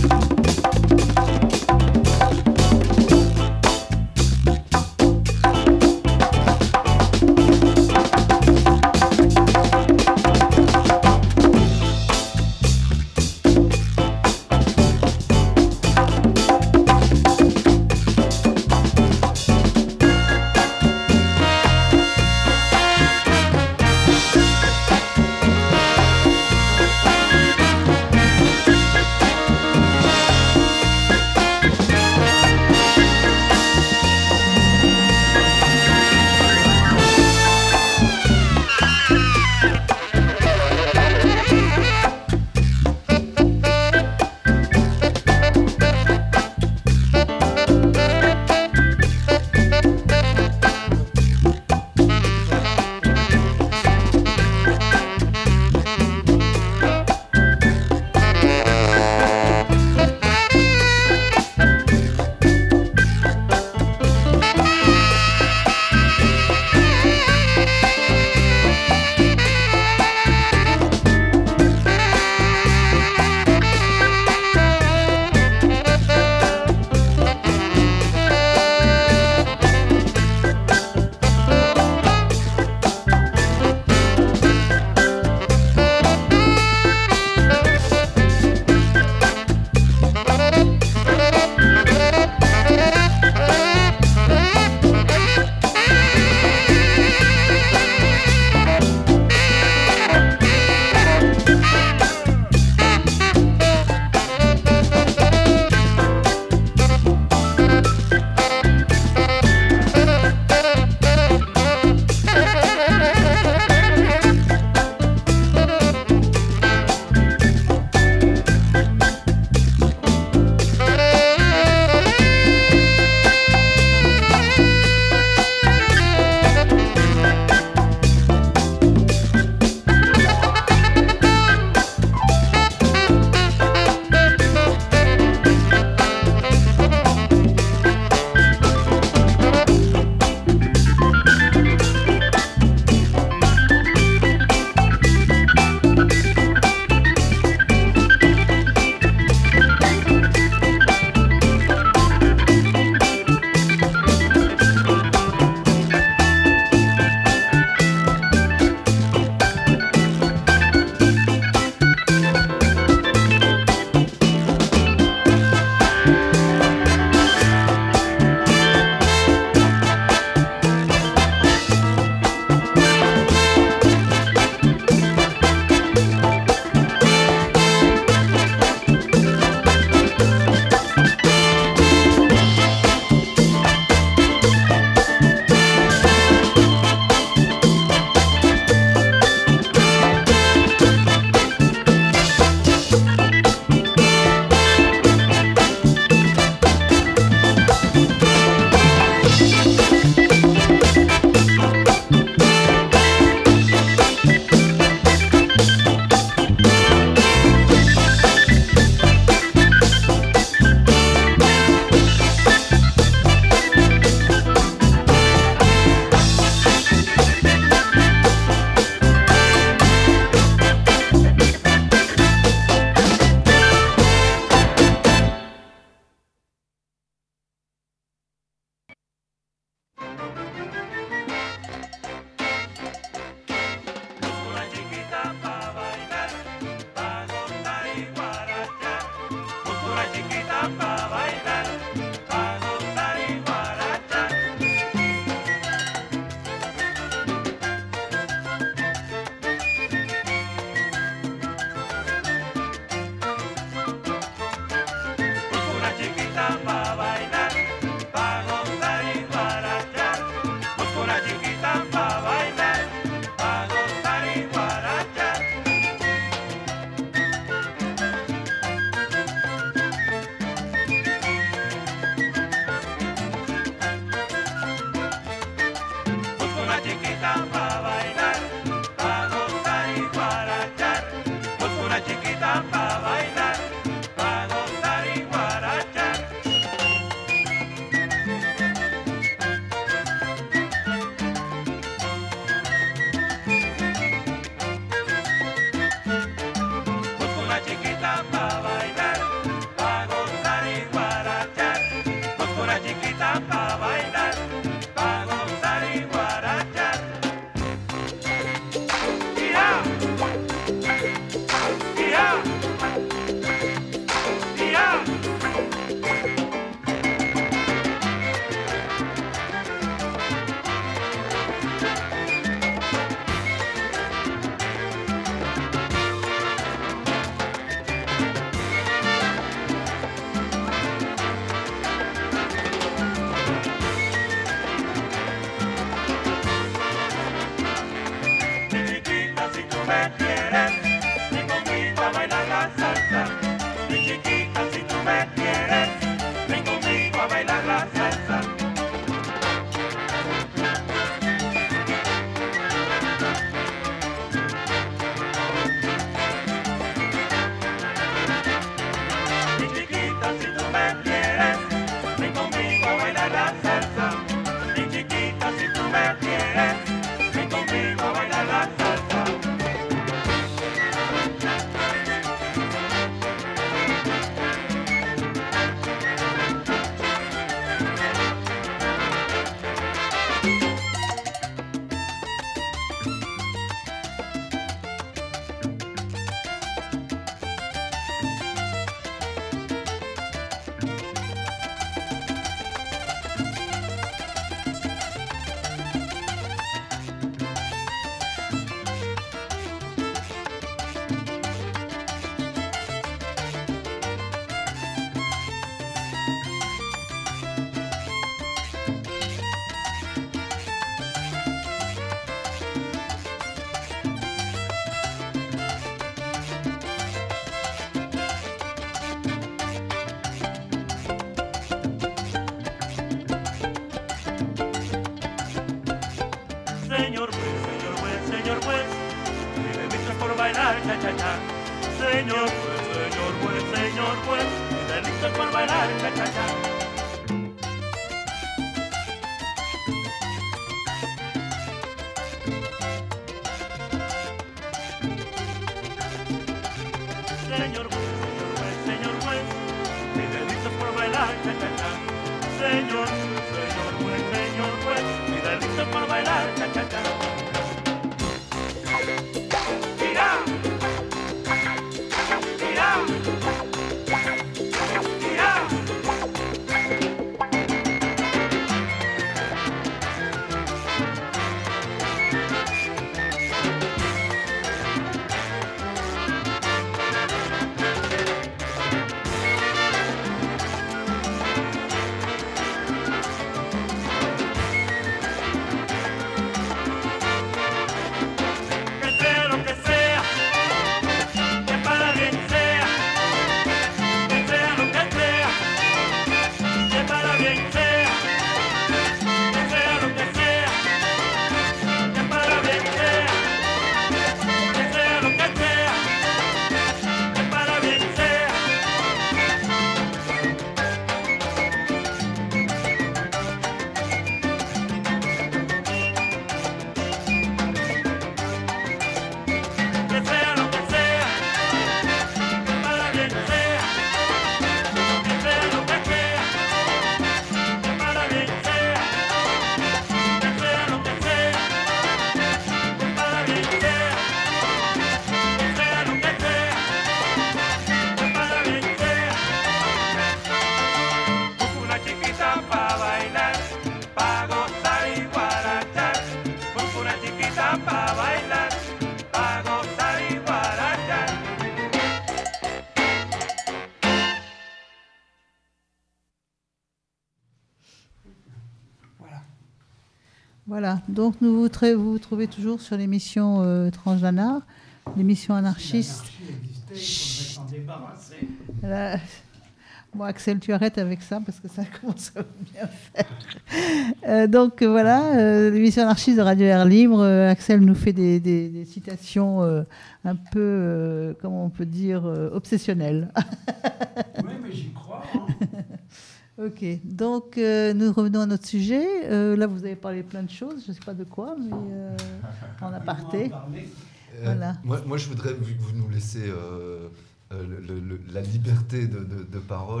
Voilà, donc vous vous trouvez toujours sur l'émission Transdanar, l'émission anarchiste. Chut. Voilà. Bon, Axel, tu arrêtes avec ça parce que ça commence à bien faire. Donc voilà, l'émission anarchiste de Radio Air Libre. Axel nous fait des citations un peu, comment on peut dire, obsessionnelles. Oui, mais j'y crois. Hein. Ok, donc nous revenons à notre sujet. Là, vous avez parlé plein de choses, je ne sais pas de quoi, mais en aparté. Voilà. Moi, je voudrais, vu que vous nous laissez la liberté de parole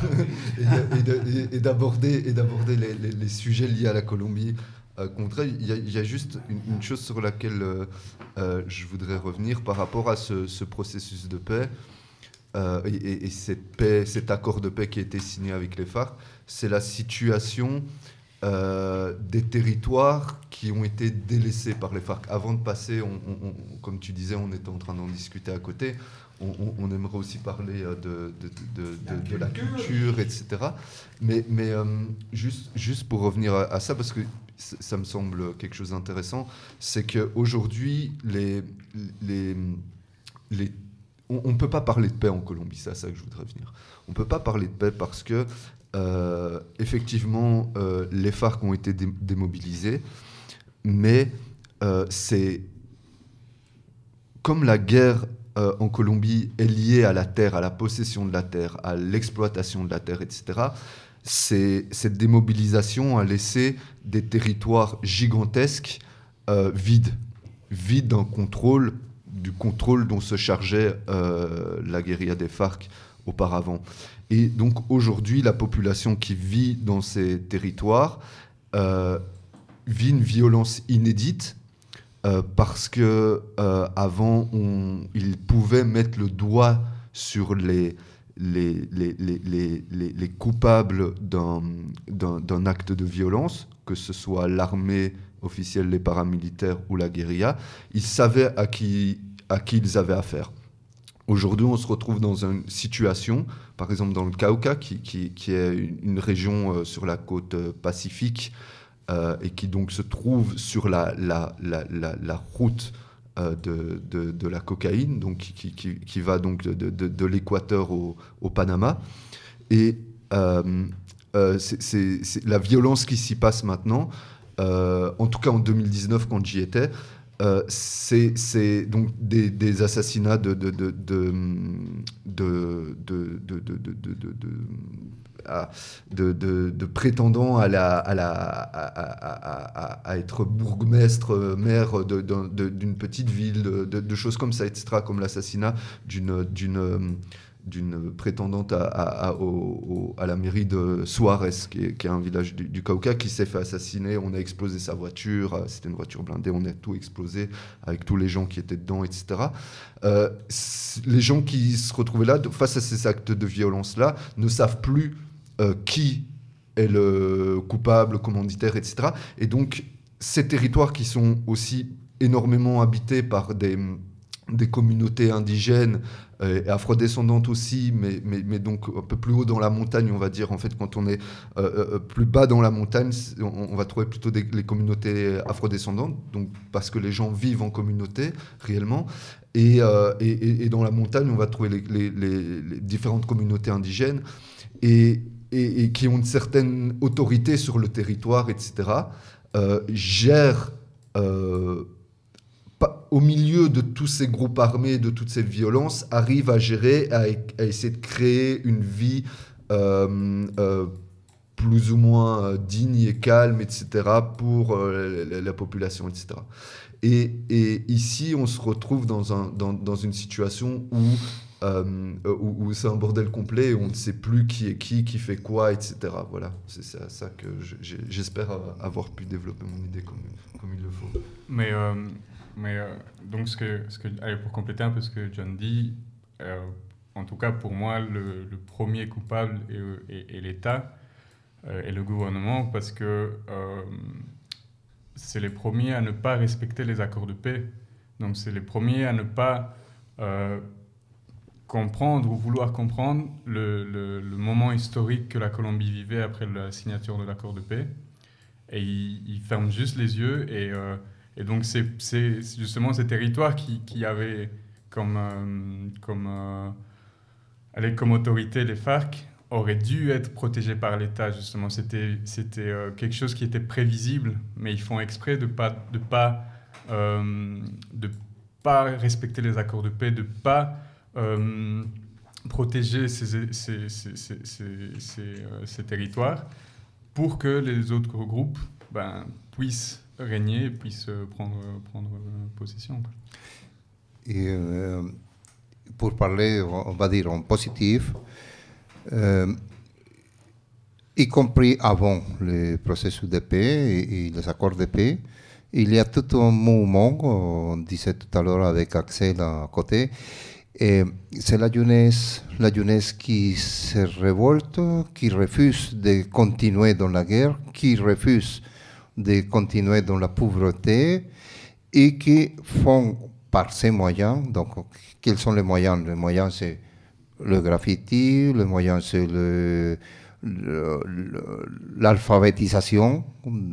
et d'aborder les sujets liés à la Colombie, il y a juste une chose sur laquelle je voudrais revenir par rapport à ce processus de paix. Et cet accord de paix qui a été signé avec les FARC, c'est la situation des territoires qui ont été délaissés par les FARC. Avant de passer, comme tu disais, on était en train d'en discuter à côté, on aimerait aussi parler de la culture, etc. Mais juste pour revenir à ça, parce que ça me semble quelque chose d'intéressant, c'est qu'aujourd'hui, on ne peut pas parler de paix en Colombie, c'est à ça que je voudrais venir. On ne peut pas parler de paix parce que, effectivement, les FARC ont été démobilisés, mais c'est comme la guerre en Colombie est liée à la terre, à la possession de la terre, à l'exploitation de la terre, etc., cette démobilisation a laissé des territoires gigantesques vides d'un contrôle, du contrôle dont se chargeait la guérilla des FARC auparavant. Et donc aujourd'hui, la population qui vit dans ces territoires vit une violence inédite parce que avant, ils pouvaient mettre le doigt sur les coupables d'un acte de violence, que ce soit l'armée officielle, les paramilitaires ou la guérilla. Ils savaient à qui ils avaient affaire. Aujourd'hui, on se retrouve dans une situation, par exemple dans le Cauca, qui est une région sur la côte pacifique et qui donc se trouve sur la route de la cocaïne, donc qui va donc de l'Équateur au Panama. Et c'est la violence qui s'y passe maintenant, en tout cas en 2019 quand j'y étais, c'est donc des assassinats de prétendants à être bourgmestre, maire d'une petite ville, de choses comme ça, etc., comme l'assassinat d'une prétendante à la mairie de Suarez, qui est un village du Cauca, qui s'est fait assassiner. On a explosé sa voiture, c'était une voiture blindée, on a tout explosé avec tous les gens qui étaient dedans, etc. Les gens qui se retrouvaient là, face à ces actes de violence-là, ne savent plus qui est le coupable, commanditaire, etc. Et donc, ces territoires qui sont aussi énormément habités par des communautés indigènes et afrodescendantes aussi, mais donc un peu plus haut dans la montagne, on va dire. En fait, quand on est plus bas dans la montagne, on va trouver plutôt les communautés afrodescendantes, donc parce que les gens vivent en communauté réellement. Et dans la montagne, on va trouver les différentes communautés indigènes et qui ont une certaine autorité sur le territoire, etc., gèrent au milieu de tous ces groupes armés, de toute cette violence, arrivent à gérer, à essayer de créer une vie plus ou moins digne et calme, etc., pour la population, etc. Et ici, on se retrouve dans une situation où c'est un bordel complet et on ne sait plus qui est qui fait quoi, etc. Voilà, c'est ça que j'espère avoir pu développer mon idée comme il le faut. Mais donc, allez, pour compléter un peu ce que John dit, en tout cas pour moi, le premier coupable est l'État et le gouvernement, parce que c'est les premiers à ne pas respecter les accords de paix. Donc c'est les premiers à ne pas comprendre ou vouloir comprendre le moment historique que la Colombie vivait après la signature de l'accord de paix. et ils ferment juste les yeux. Et donc, c'est justement ces territoires qui avaient comme autorité les FARC auraient dû être protégés par l'État, justement. C'était quelque chose qui était prévisible, mais ils font exprès de pas respecter les accords de paix, de pas protéger ces territoires pour que les autres groupes puissent régner, puissent prendre possession. Et pour parler, on va dire, en positif, y compris avant le processus de paix et les accords de paix, il y a tout un mouvement, on disait tout à l'heure avec Axel à côté, et c'est la jeunesse qui se révolte, qui refuse de continuer dans la guerre, qui refuse de continuer dans la pauvreté et qui font par ces moyens, donc quels sont les moyens? Les moyens, c'est le graffiti, les moyens, c'est l'alphabétisation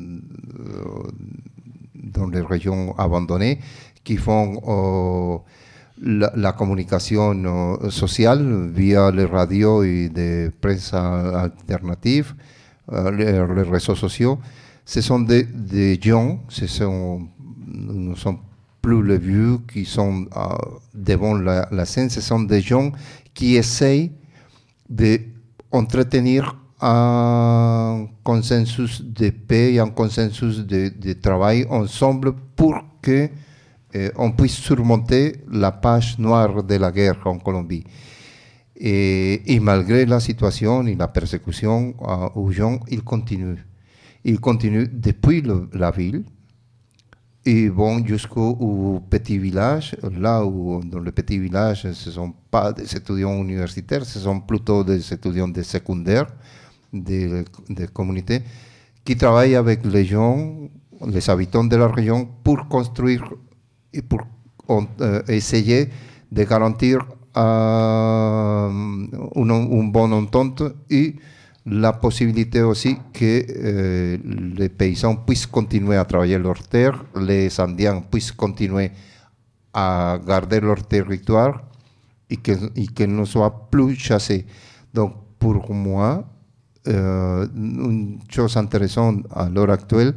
dans les régions abandonnées, qui font la communication sociale via les radios et des presse alternatives, les réseaux sociaux. Ce sont des gens, ne sont plus les vieux qui sont devant la scène, ce sont des gens qui essayent d'entretenir un consensus de paix, un consensus de travail ensemble pour que on puisse surmonter la page noire de la guerre en Colombie. Et malgré la situation et la persécution aux gens, ils continuent. Ils continuent depuis la ville et vont jusqu'au petit village, là où dans le petit village, ce ne sont pas des étudiants universitaires, ce sont plutôt des étudiants de secondaire, des communautés, qui travaillent avec les gens, les habitants de la région, pour construire et pour essayer de garantir une bonne entente et la possibilité aussi que les paysans puissent continuer à travailler leurs terres, les Indiens puissent continuer à garder leur territoire et qu'ils ne soient plus chassés. Donc pour moi, une chose intéressante à l'heure actuelle,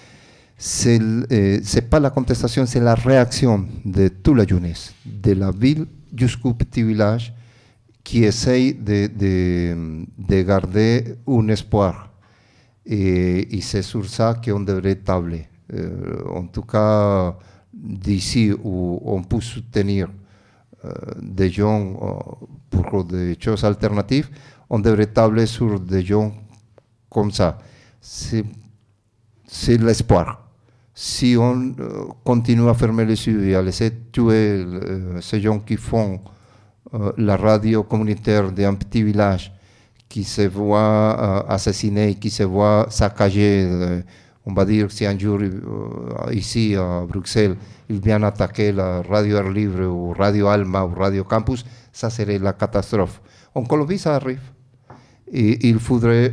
c'est pas la contestation, c'est la réaction de toute la jeunesse, de la ville jusqu'au petit village, qui essaye de garder un espoir. Et c'est sur ça qu'on devrait tabler. En tout cas, d'ici où on peut soutenir des gens pour des choses alternatives, on devrait tabler sur des gens comme ça. C'est l'espoir. Si on continue à fermer les yeux et à laisser tuer ces gens qui font la radio communautaire d'un petit village, qui se voit assassiné, qui se voit saccagé, on va dire si un jour ici à Bruxelles, ils viennent attaquer la radio Air Libre ou Radio Alma ou Radio Campus, ça serait la catastrophe. En Colombie, ça arrive. Et il faudrait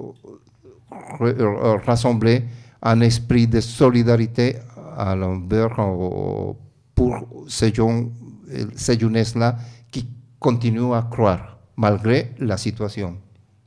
rassembler un esprit de solidarité à l'envers pour ces jeunesses-là qui continuent à croire, malgré la situation.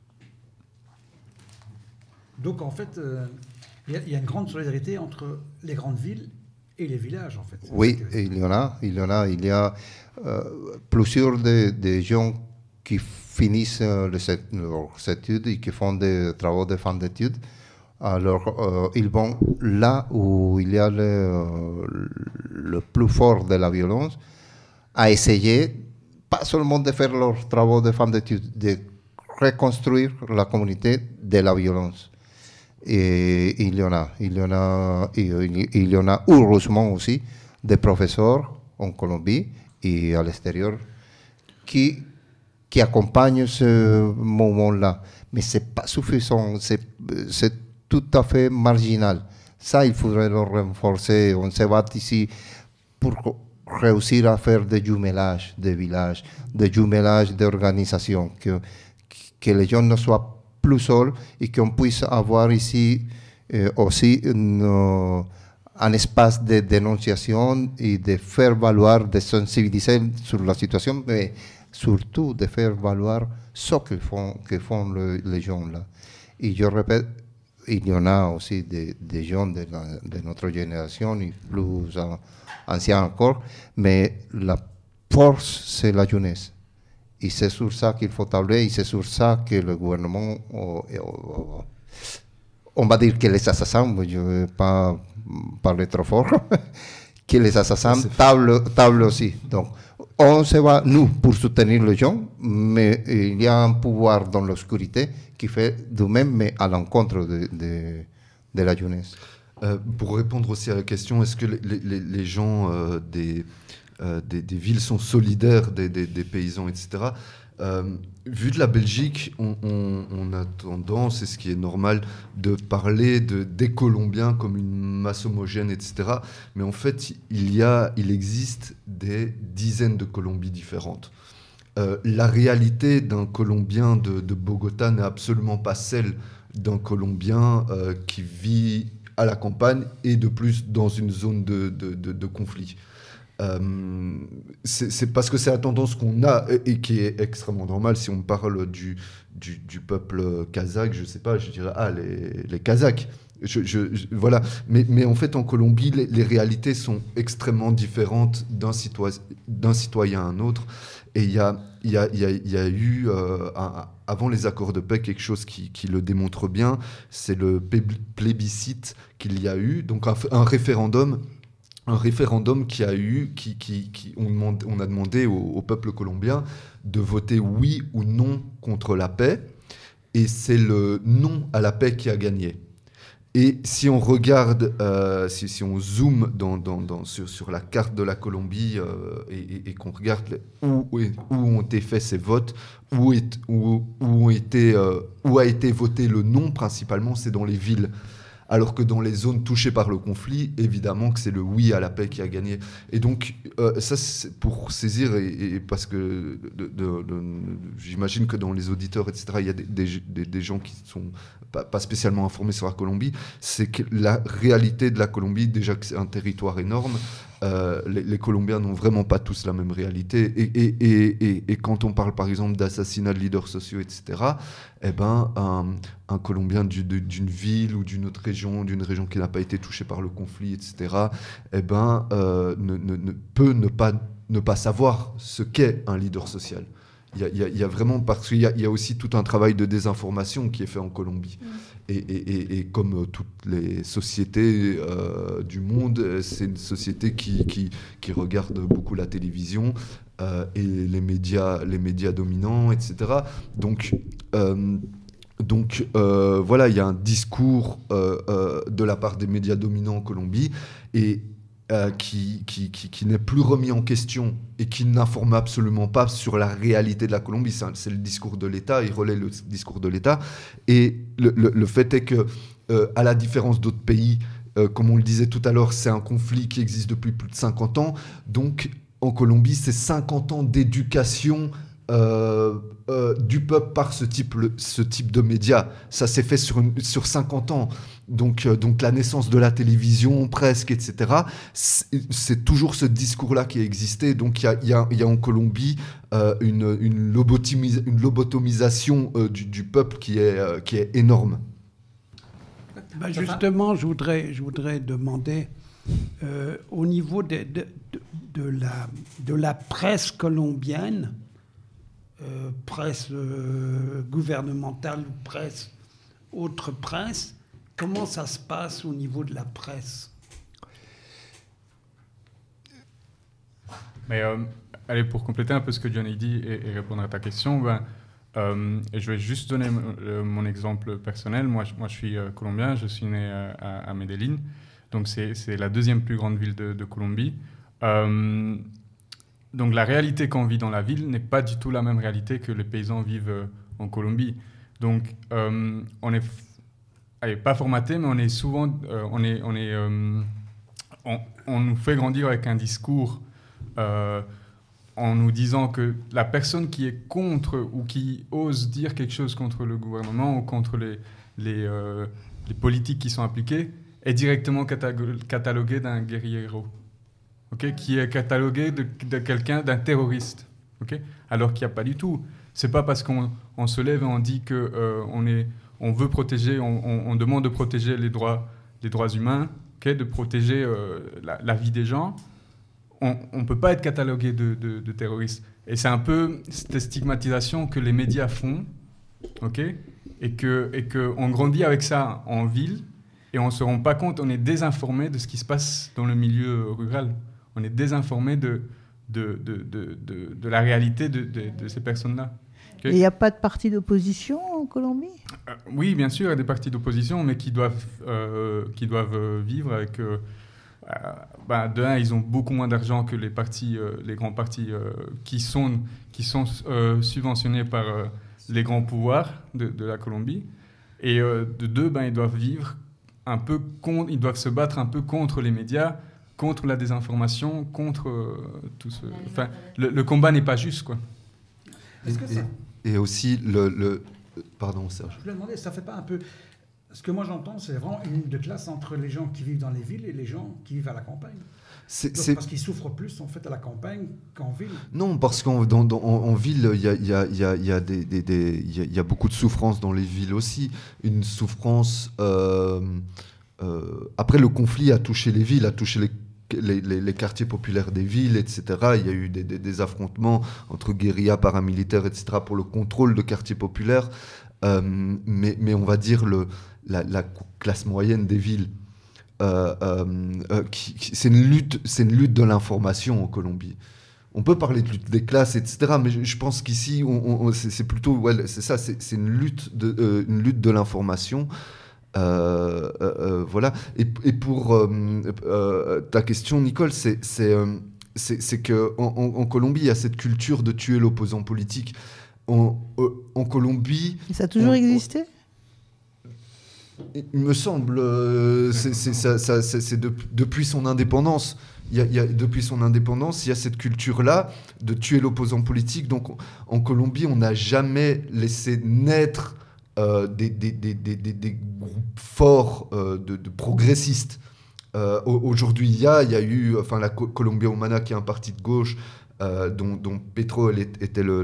Donc, en fait, il y a une grande solidarité entre les grandes villes et les villages, en fait. Oui, il y a plusieurs des gens qui finissent leurs études et qui font des travaux de fin d'études. Alors, ils vont là où il y a le plus fort de la violence, à essayer, pas seulement de faire leurs travaux de fin d'études, de reconstruire la communauté de la violence. Et il y en a heureusement aussi des professeurs en Colombie et à l'extérieur qui accompagnent ce mouvement-là. Mais ce n'est pas suffisant, c'est tout à fait marginal. Ça, il faudrait le renforcer. On se bat ici pour réussir à faire des jumelages de villages, des jumelages d'organisations, que les gens ne soient plus seuls et qu'on puisse avoir ici aussi un espace de dénonciation et de faire valoir, de sensibiliser sur la situation, mais surtout de faire valoir ce que font les gens là. Et je répète, il y en a aussi des gens de notre génération et plus anciens encore, mais la force, c'est la jeunesse. Et c'est sur ça qu'il faut tabler, et c'est sur ça que le gouvernement, on va dire que les assassins, je ne vais pas parler trop fort, que les assassins tablent aussi. Donc, on se va, nous, pour soutenir les gens, mais il y a un pouvoir dans l'obscurité qui fait de même, mais à l'encontre de la jeunesse. Pour répondre aussi à la question, est-ce que les gens des villes sont solidaires des paysans, etc. Vu de la Belgique, on a tendance, et ce qui est normal, de parler des Colombiens comme une masse homogène, etc. Mais en fait, il existe des dizaines de Colombies différentes. La réalité d'un Colombien de Bogota n'est absolument pas celle d'un Colombien qui vit à la campagne et de plus dans une zone de conflit. C'est parce que c'est la tendance qu'on a et qui est extrêmement normale. Si on parle du peuple kazakh, je sais pas, je dirais les Kazakhs. Voilà. Mais en fait, en Colombie, les réalités sont extrêmement différentes d'un citoyen à un autre. Et il y a eu, avant les accords de paix, quelque chose qui le démontre bien. C'est le plébiscite qu'il y a eu, donc un référendum. Un référendum qui a eu, on a demandé au peuple colombien de voter oui ou non contre la paix, et c'est le non à la paix qui a gagné. Et si on regarde, si on zoome sur la carte de la Colombie et qu'on regarde où ont été faits ces votes, où a été voté le non principalement, c'est dans les villes. Alors que dans les zones touchées par le conflit, évidemment que c'est le oui à la paix qui a gagné. Et donc, ça, c'est pour saisir, et parce que j'imagine que dans les auditeurs, etc., il y a des gens qui ne sont pas spécialement informés sur la Colombie, c'est que la réalité de la Colombie, déjà que c'est un territoire énorme, les Colombiens n'ont vraiment pas tous la même réalité. Et quand on parle, par exemple, d'assassinats de leaders sociaux, etc., eh ben, un Colombien d'une ville ou d'une autre région, d'une région qui n'a pas été touchée par le conflit, etc., eh ben, peut ne pas savoir ce qu'est un leader social. Il y a vraiment, parce qu'il y a aussi tout un travail de désinformation qui est fait en Colombie. Et comme toutes les sociétés du monde, c'est une société qui regarde beaucoup la télévision et les médias dominants, etc. Donc voilà, il y a un discours de la part des médias dominants en Colombie et qui n'est plus remis en question et qui n'informe absolument pas sur la réalité de la Colombie. C'est le discours de l'État, il relaie le discours de l'État. Et le fait est que, à la différence d'autres pays, comme on le disait tout à l'heure, c'est un conflit qui existe depuis plus de 50 ans. Donc, en Colombie, c'est 50 ans d'éducation du peuple par ce type de médias. Ça s'est fait sur 50 ans. Donc la naissance de la télévision, presque, etc., c'est toujours ce discours-là qui a existé. Donc il y a en Colombie une lobotomisation du peuple qui est énorme. Ben justement, je voudrais demander, au niveau de la presse colombienne, presse gouvernementale ou autre presse, comment ça se passe au niveau de la presse? Mais allez, pour compléter un peu ce que Johnny dit et répondre à ta question, et je vais juste donner mon exemple personnel. Moi, je suis colombien, je suis né à Medellín, donc c'est la deuxième plus grande ville de Colombie. Donc la réalité qu'on vit dans la ville n'est pas du tout la même réalité que les paysans vivent en Colombie. Donc on n'est pas formaté, mais on est souvent, on nous fait grandir avec un discours en nous disant que la personne qui est contre ou qui ose dire quelque chose contre le gouvernement ou contre les politiques qui sont appliquées, est directement catalogué d'un guerriero, qui est catalogué de quelqu'un, d'un terroriste, alors qu'il n'y a pas du tout. C'est pas parce qu'on se lève et on dit que on veut protéger, on demande de protéger les droits humains, de protéger la vie des gens. On ne peut pas être catalogué de terroriste. Et c'est un peu cette stigmatisation que les médias font, et qu'on grandit avec ça en ville, et on ne se rend pas compte, on est désinformé de ce qui se passe dans le milieu rural. On est désinformé de la réalité de ces personnes-là. Et il n'y a pas de parti d'opposition en Colombie ? Oui, bien sûr, il y a des partis d'opposition, mais qui doivent vivre avec... de un, ils ont beaucoup moins d'argent que les grands partis qui sont subventionnés par les grands pouvoirs de la Colombie. Et de deux, ils doivent vivre un peu ils doivent se battre un peu contre les médias, contre la désinformation, contre tout ce... Enfin, le combat n'est pas juste, quoi. Et aussi Pardon, Serge. Je voulais demander, ça fait pas un peu... Ce que moi j'entends, c'est vraiment une lutte de classe entre les gens qui vivent dans les villes et les gens qui vivent à la campagne. Parce qu'ils souffrent plus en fait à la campagne qu'en ville. Non, parce qu'en ville, il y a beaucoup de souffrance dans les villes aussi. Une souffrance... après, le conflit a touché les villes, a touché les quartiers populaires des villes, etc. Il y a eu des affrontements entre guérillas, paramilitaires, etc. pour le contrôle de quartiers populaires. Mais on va dire la classe moyenne des villes. C'est une lutte de l'information en Colombie. On peut parler de lutte des classes, etc. Mais je pense qu'ici, c'est plutôt... c'est ça, c'est une lutte de l'information. Voilà. Et pour ta question, Nicole, c'est qu'en Colombie, il y a cette culture de tuer l'opposant politique. En Colombie... Et ça a toujours existé ? Il me semble, c'est depuis son indépendance. Depuis son indépendance, il y a cette culture-là de tuer l'opposant politique. Donc, en Colombie, on n'a jamais laissé naître des groupes forts de progressistes. Aujourd'hui, il y a eu la Colombia Humana, qui est un parti de gauche, dont Petro était le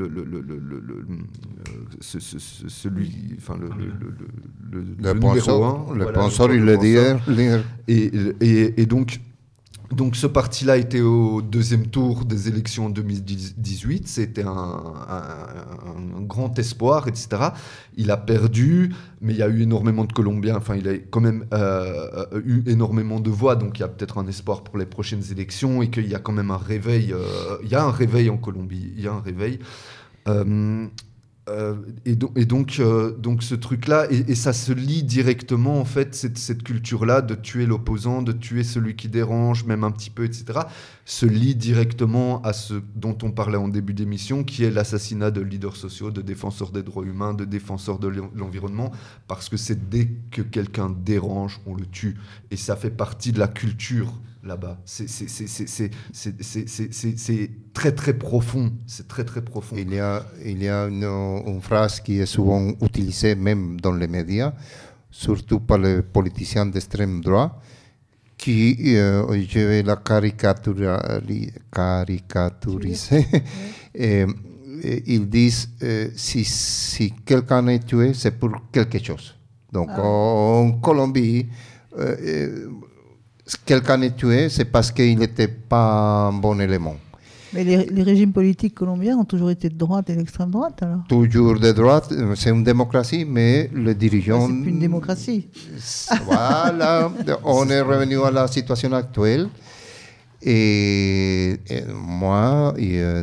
numéro un. Le penseur, il le dit. Et donc ce parti-là était au deuxième tour des élections en 2018. C'était un grand espoir, etc. Il a perdu, mais il y a eu énormément de Colombiens. Enfin, il a quand même eu énormément de voix. Donc il y a peut-être un espoir pour les prochaines élections et qu'il y a quand même un réveil. Il y a un réveil en Colombie. Il y a un réveil. Et donc ce truc-là, et ça se lie directement, en fait, cette culture-là de tuer l'opposant, de tuer celui qui dérange, même un petit peu, etc., se lie directement à ce dont on parlait en début d'émission, qui est l'assassinat de leaders sociaux, de défenseurs des droits humains, de défenseurs de l'environnement, parce que c'est dès que quelqu'un dérange, on le tue. Et ça fait partie de la culture là-bas. C'est très très profond. C'est très très profond. Il y a une phrase qui est souvent utilisée même dans les médias, surtout par les politiciens d'extrême droite, qui, je vais la caricaturiser. Ils disent si quelqu'un est tué, c'est pour quelque chose. Donc en Colombie, quelqu'un est tué, c'est parce qu'il n'était pas un bon élément. Mais les régimes politiques colombiens ont toujours été de droite et d'extrême droite, alors ? Toujours de droite, c'est une démocratie, mais le dirigeant... C'est plus une démocratie. Voilà, on est revenu à la situation actuelle. Et moi,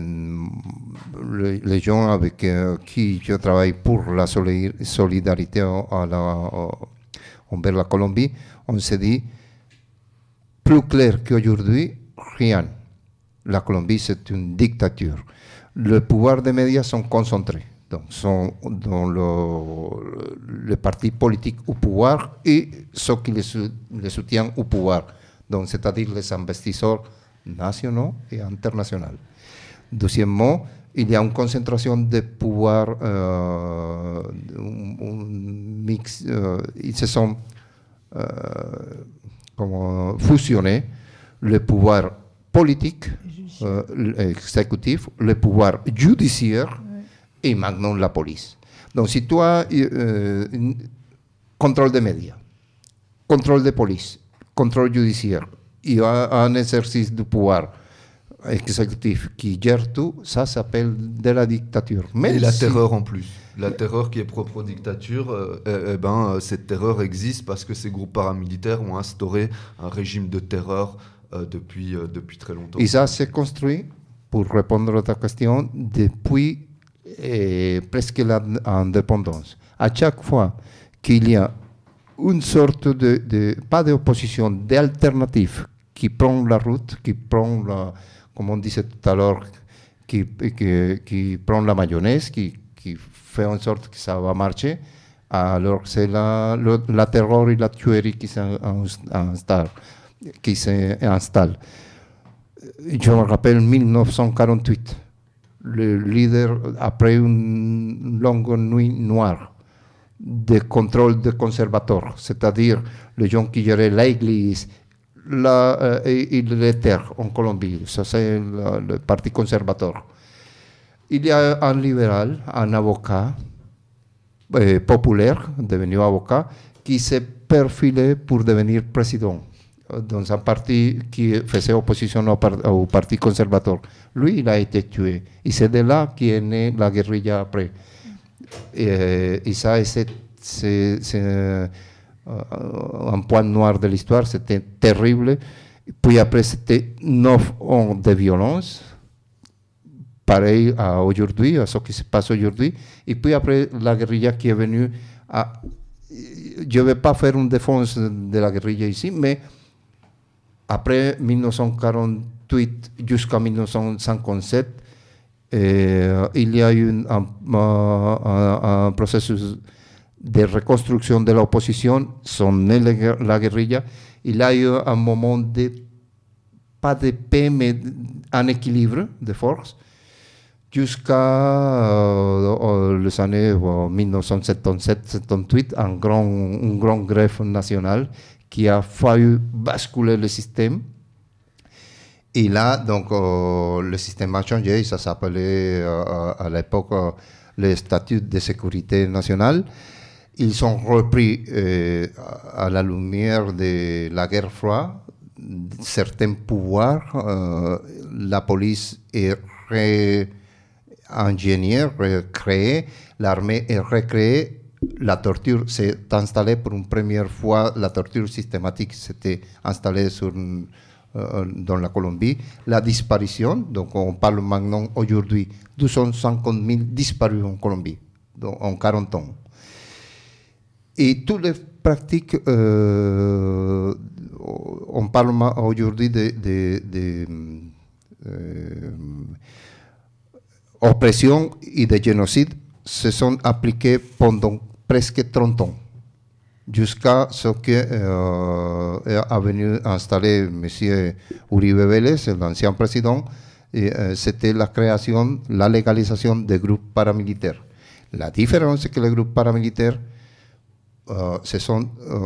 les gens avec qui je travaille pour la solidarité envers la Colombie, on se dit, plus clair qu'aujourd'hui, rien. La Colombie, c'est une dictature. Le pouvoir des médias sont concentrés. Donc, sont dans le parti politique au pouvoir et ceux qui les soutiennent au pouvoir. Donc, c'est-à-dire les investisseurs nationaux et internationaux. Deuxièmement, il y a une concentration de pouvoir, un mix, ils se sont fusionnés, le pouvoir politique, exécutif, le pouvoir judiciaire et maintenant la police. Donc si tu as contrôle des médias, contrôle de police, contrôle judiciaire, il y a un exercice du pouvoir exécutif qui gère tout, ça s'appelle de la dictature. Et la terreur en plus. La terreur qui est propre aux dictatures, cette terreur existe parce que ces groupes paramilitaires ont instauré un régime de terreur depuis très longtemps. Et ça s'est construit, pour répondre à ta question, depuis presque l'indépendance. À chaque fois qu'il y a une sorte pas d'opposition, d'alternative qui prend la route, qui prend comme on disait tout à l'heure, qui prend la mayonnaise, qui fait en sorte que ça va marcher, alors c'est la terreur et la tuerie qui s'installe. Je me rappelle 1948, le leader, après une longue nuit noire de contrôle des conservateurs, c'est-à-dire les gens qui géraient l'église, et les terres en Colombie, ça c'est le parti conservateur. Il y a un libéral, un avocat populaire, devenu avocat, qui s'est perfilé pour devenir président dans un parti qui faisait opposition au parti conservateur. Lui, il a été tué. Et c'est de là qu'est née la guérilla après. Et ça, c'est un point noir de l'histoire, c'était terrible. Puis après, c'était 9 ans de violence, pareil à aujourd'hui, à ce qui se passe aujourd'hui. Et puis après, la guérilla qui est venue je ne vais pas faire une défense de la guérilla ici, mais après 1948 jusqu'à 1957, il y a eu un processus de reconstruction de l'opposition, sont nés la guérilla. Il y a eu un moment pas de paix, mais un équilibre de force, jusqu'à les années 1977-78, un grand greffe national qui a failli basculer le système. Et là, donc, le système a changé, ça s'appelait à l'époque le statut de sécurité nationale. Ils sont repris à la lumière de la guerre froide, certains pouvoirs. La police est réingéniée, recréée, l'armée est recréée, la torture s'est installée pour une première fois, la torture systématique s'était installée dans la Colombie. La disparition, donc on parle maintenant aujourd'hui 250 000 disparus en Colombie, en 40 ans. Et toutes les pratiques, on parle aujourd'hui de oppression et de génocide, se sont appliquées pendant presque 30 ans, jusqu'à ce que a venu installer M. Uribe Vélez, l'ancien président, et c'était la création, la légalisation des groupes paramilitaires. La différence, c'est que les groupes paramilitaires se sont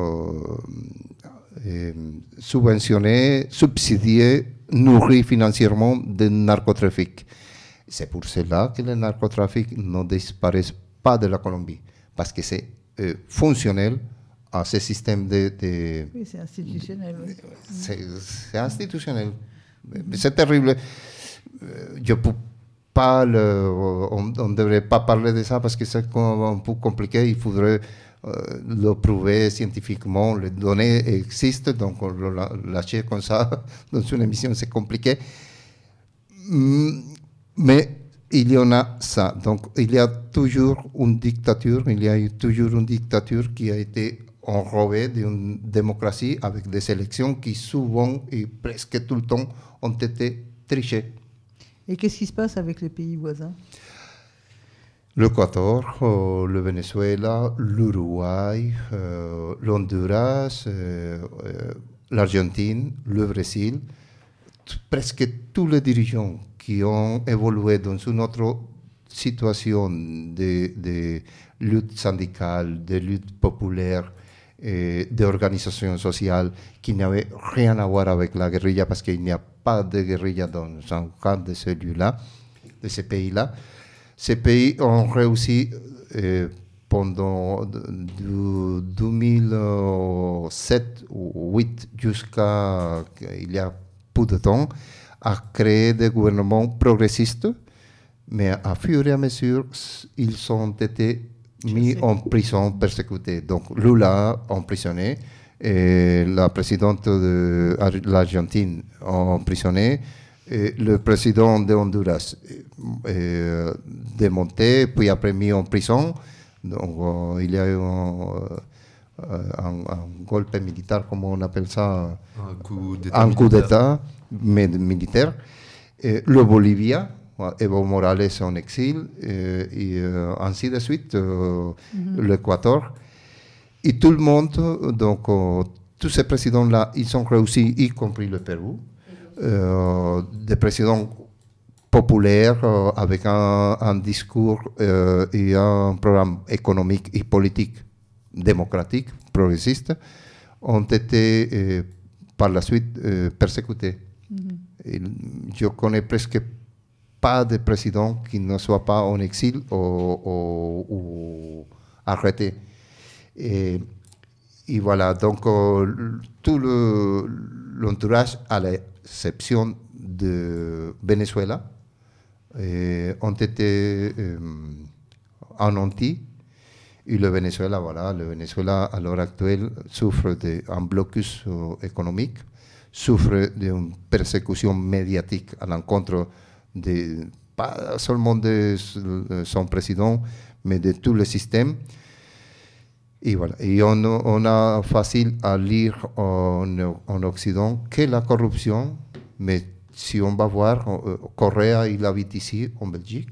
subventionnés, subsidiés, nourris financièrement du narcotrafic. C'est pour cela que le narcotrafic ne disparaît pas de la Colombie, parce que c'est fonctionnel à ce système de... Oui, c'est institutionnel. Oui. C'est institutionnel. C'est terrible. Je peux pas on ne devrait pas parler de ça parce que c'est un peu compliqué. Il faudrait le prouver scientifiquement. Les données existent, donc on le lâcher comme ça dans une émission, c'est compliqué. Mais il y en a ça. Donc il y a toujours une dictature. Il y a eu toujours une dictature qui a été enrobée d'une démocratie avec des élections qui souvent et presque tout le temps ont été trichées. Et qu'est-ce qui se passe avec les pays voisins? L'Équateur, le Venezuela, l'Uruguay, l'Honduras, l'Argentine, le Brésil, presque tous les dirigeants qui ont évolué dans une autre situation de lutte syndicale, de lutte populaire, d'organisation sociale, qui n'avaient rien à voir avec la guérilla, parce qu'il n'y a pas de guérilla dans un cas de celui-là, de ces pays-là. Ces pays ont réussi pendant 2007 ou 2008 jusqu'à il y a peu de temps à créer des gouvernements progressistes, mais à fur et à mesure, ils ont été mis en prison, persécutés. Donc Lula emprisonné, et la présidente de l'Argentine emprisonnée, et le président de Honduras démonté, puis après mis en prison. Donc il y a eu un golpe militaire, comme on appelle ça, un coup d'État militaire. Le Bolivia, Evo Morales en exil, et ainsi de suite, l'Équateur. Et tout le monde, donc tous ces présidents-là, ils ont réussi, y compris le Pérou, des présidents populaires avec un discours et un programme économique et politique démocratique, progressiste, ont été par la suite persécutés. Et je connais presque pas de président qui ne soit pas en exil ou arrêté. Et voilà, donc tout l'entourage, à l'exception de Venezuela, ont été anéantis. Et le Venezuela, voilà, à l'heure actuelle souffre d'un blocus économique, souffre d'une persécution médiatique à l'encontre pas seulement de son président, mais de tout le système. Et voilà, et on a facile à lire en Occident que la corruption, mais si on va voir, Correa, il habite ici, en Belgique,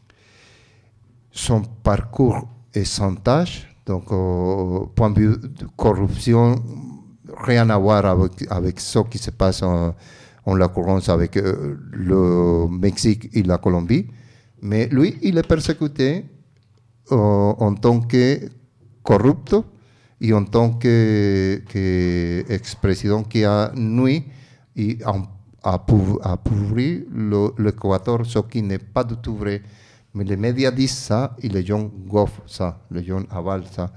son parcours est sans tâche, donc point de vue de corruption, rien à voir avec ce qui se passe en l'occurrence avec le Mexique et la Colombie, mais lui, il est persécuté en tant que corrupto et en tant qu'ex-président qui a nuit et appauvri l'Équateur, ce qui n'est pas du tout vrai. Mais les médias disent ça et les gens goffent ça, les gens avalent ça.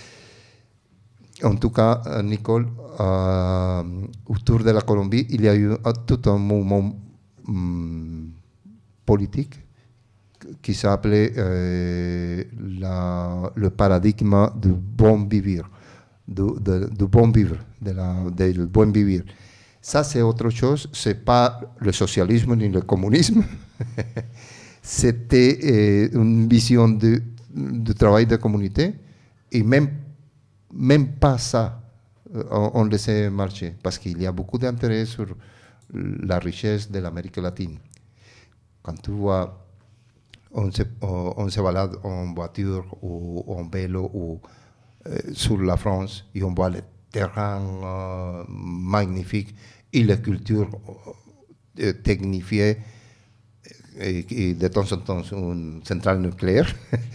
En tout cas, Nicole, autour de la Colombie, il y a eu tout un mouvement politique qui s'appelait le paradigme du bon vivre, du bon vivre, del buen vivir. Ça, c'est autre chose, ce n'est pas le socialisme ni le communisme. C'était une vision du travail de communauté, et même pas ça, on laissait marcher, parce qu'il y a beaucoup d'intérêt sur la richesse de l'Amérique latine. Quand tu vois, on se balade en voiture ou en vélo ou sur la France, et on voit les terrains magnifiques et la culture technifiée, et de temps en temps une centrale nucléaire.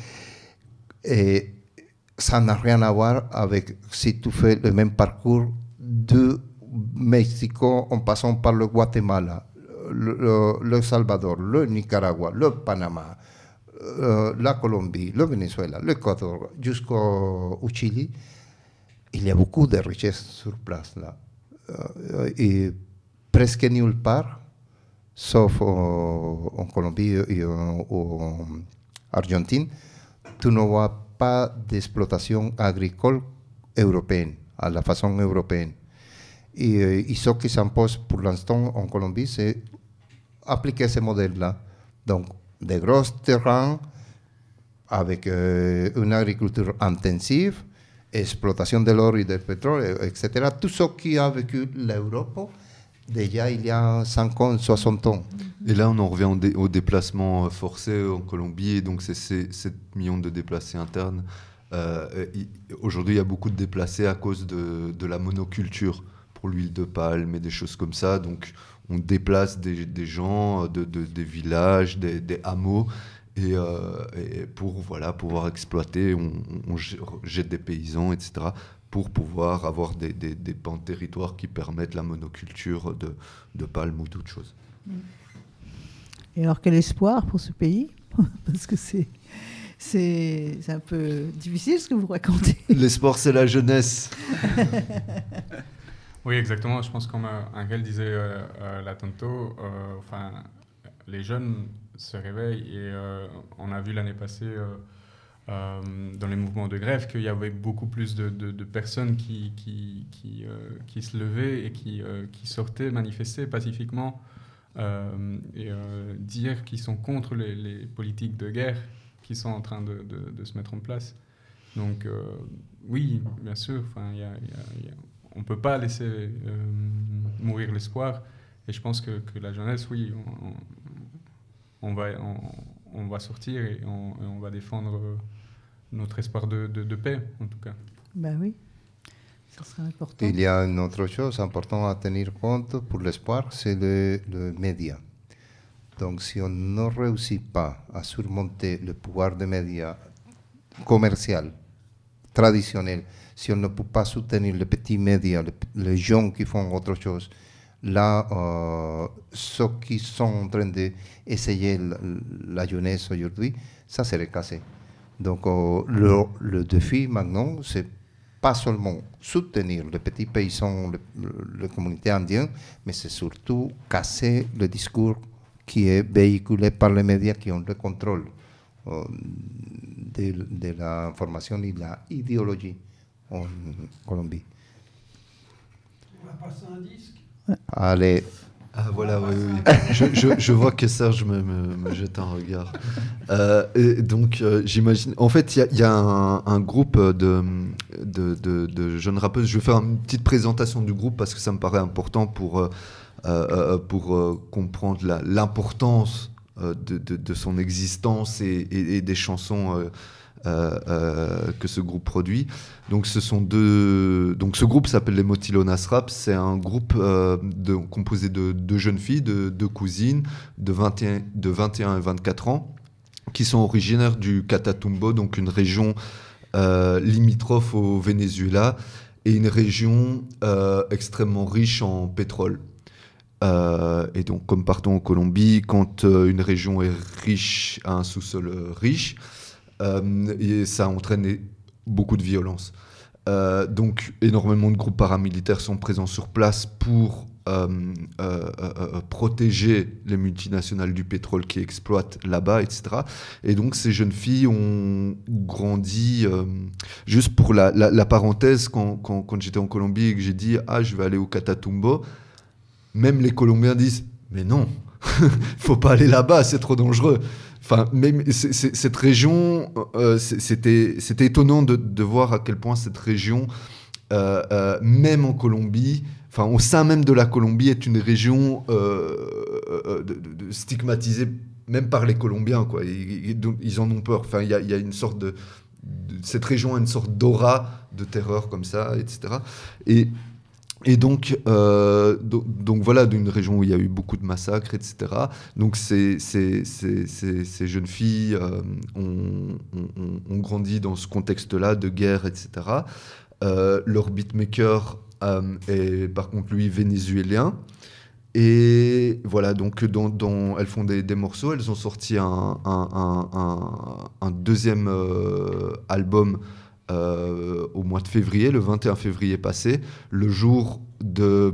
Et ça n'a rien à voir avec si tu fais le même parcours de Mexico en passant par le Guatemala, le Salvador, le Nicaragua, le Panama, la Colombie, le Venezuela, l'Équateur, jusqu'au Chili. Il y a beaucoup de richesses sur place là. Et presque nulle part, sauf en Colombie et en Argentine, tu ne vois pas d'exploitation agricole européenne, à la façon européenne. Et ce qui s'impose pour l'instant en Colombie, c'est appliquer ce modèle-là. Donc, des gros terrains avec une agriculture intensive, exploitation de l'or et du pétrole, etc. Tout ce qui a vécu l'Europe déjà il y a 50, 60 ans. Et là, on en revient au déplacement forcé en Colombie, et donc c'est 7 millions de déplacés internes. Aujourd'hui, il y a beaucoup de déplacés à cause de la monoculture pour l'huile de palme et des choses comme ça. Donc on déplace des gens des villages, des hameaux, et pour pouvoir exploiter, on jette des paysans, etc., pour pouvoir avoir des pans de territoire qui permettent la monoculture de palme ou d'autres choses. Et alors, quel espoir pour ce pays? Parce que c'est un peu difficile ce que vous racontez. L'espoir, c'est la jeunesse. Oui, exactement. Je pense comme Angel disait là tantôt, les jeunes se réveillent et on a vu l'année passée dans les mouvements de grève qu'il y avait beaucoup plus de personnes qui se levaient et qui sortaient manifester pacifiquement et dire qu'ils sont contre les politiques de guerre qui sont en train de se mettre en place. Donc oui, bien sûr, on ne peut pas laisser mourir l'espoir. Et je pense que la jeunesse, oui, on va sortir et on va défendre notre espoir de paix, en tout cas. Ben oui, ça serait important. Il y a une autre chose importante à tenir compte pour l'espoir, c'est le média. Donc si on ne réussit pas à surmonter le pouvoir des médias commercial, traditionnel, si on ne peut pas soutenir les petits médias, les gens qui font autre chose, là, ceux qui sont en train d'essayer la jeunesse aujourd'hui, ça serait cassé. Donc le défi maintenant, c'est pas seulement soutenir les petits paysans, les communautés indiennes, mais c'est surtout casser le discours qui est véhiculé par les médias qui ont le contrôle de l'information et de l'idéologie en Colombie. On va passer un disque. Allez. Ah voilà, oui. Je vois que Serge me jette un regard. Et donc j'imagine. En fait, il y a un groupe de jeunes rappeuses. Je vais faire une petite présentation du groupe parce que ça me paraît important pour comprendre l'importance de son existence et des chansons que ce groupe produit. Donc ce groupe s'appelle les Motilonas Rap. C'est un groupe composé de deux jeunes filles, deux cousines de 21 et 24 ans, qui sont originaires du Catatumbo, donc une région limitrophe au Venezuela et une région extrêmement riche en pétrole. Et donc, comme partout en Colombie, quand une région est riche, a un sous-sol riche, et ça entraîne beaucoup de violence. Donc, énormément de groupes paramilitaires sont présents sur place pour protéger les multinationales du pétrole qui exploitent là-bas, etc. Et donc, ces jeunes filles ont grandi... juste pour la parenthèse, quand j'étais en Colombie et que j'ai dit « Ah, je vais aller au Catatumbo », même les Colombiens disent « Mais non, il ne faut pas aller là-bas, c'est trop dangereux ». Enfin, même cette région, c'était étonnant de voir à quel point cette région, même en Colombie, enfin au sein même de la Colombie, est une région stigmatisée même par les Colombiens, quoi. Donc, ils en ont peur. Enfin, il y a une sorte cette région a une sorte d'aura de terreur comme ça, etc. Et donc voilà, d'une région où il y a eu beaucoup de massacres, etc. Donc ces jeunes filles ont grandi dans ce contexte-là de guerre, etc. Leur beatmaker est par contre lui vénézuélien. Et voilà, donc elles font des morceaux. Elles ont sorti un deuxième album au mois de février, le 21 février passé, le jour de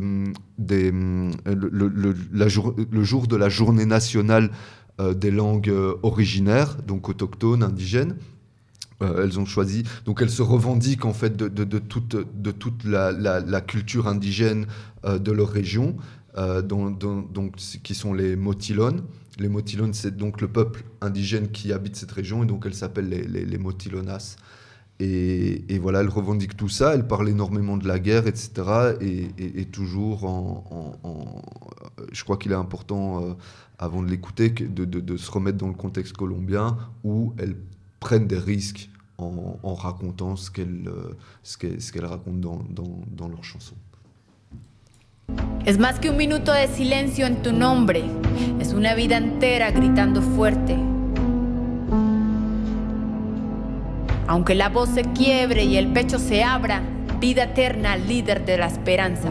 la journée nationale des langues originaires, donc autochtones, indigènes. Elles ont choisi, donc elles se revendiquent en fait de toute la culture indigène de leur région, donc, qui sont les Motilones. Les Motilones, c'est donc le peuple indigène qui habite cette région, et donc elles s'appellent les Motilonas. Et voilà, elle revendique tout ça, elle parle énormément de la guerre, etc. Et toujours je crois qu'il est important, avant de l'écouter, de se remettre dans le contexte colombien, où elles prennent des risques en racontant ce qu'elles racontent dans leurs chansons. Es más que un minuto de silencio en tu nombre, es una vida entera gritando fuerte. Aunque la voz se quiebre y el pecho se abra, vida eterna, líder de la esperanza.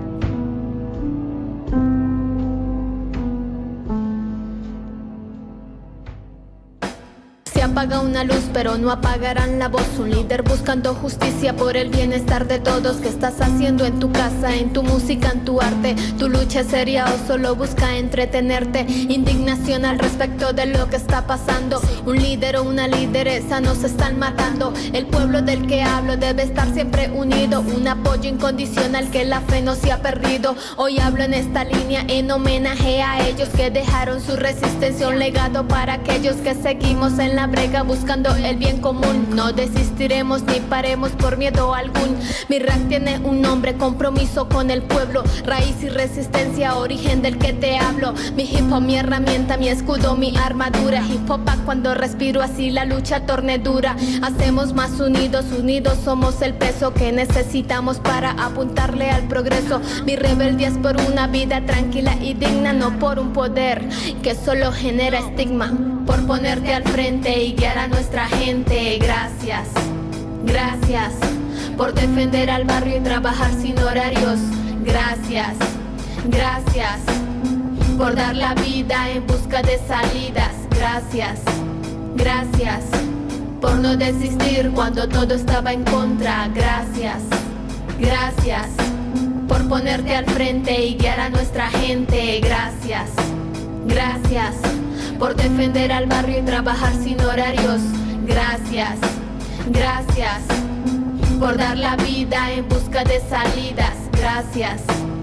Apaga una luz pero no apagarán la voz. Un líder buscando justicia por el bienestar de todos. ¿Qué estás haciendo en tu casa, en tu música, en tu arte? ¿Tu lucha es seria o solo busca entretenerte? Indignación al respecto de lo que está pasando. Un líder o una lideresa nos están matando. El pueblo del que hablo debe estar siempre unido. Un apoyo incondicional, que la fe no se ha perdido. Hoy hablo en esta línea en homenaje a ellos que dejaron su resistencia, un legado para aquellos que seguimos en la brega buscando el bien común. No desistiremos ni paremos por miedo algún. Mi rap tiene un nombre, compromiso con el pueblo, raíz y resistencia, origen del que te hablo. Mi hip hop, mi herramienta, mi escudo, mi armadura. Hip hop cuando respiro, así la lucha torne dura. Hacemos más unidos, unidos somos el peso que necesitamos para apuntarle al progreso. Mi rebeldía es por una vida tranquila y digna, no por un poder que solo genera estigma. Por ponerte al frente y guiar a nuestra gente. Gracias, gracias por defender al barrio y trabajar sin horarios. Gracias, gracias por dar la vida en busca de salidas. Gracias, gracias por no desistir cuando todo estaba en contra. Gracias, gracias por ponerte al frente y guiar a nuestra gente. Gracias, gracias por defender al barrio y trabajar sin horarios. Gracias, gracias por dar la vida en busca de salidas. Gracias,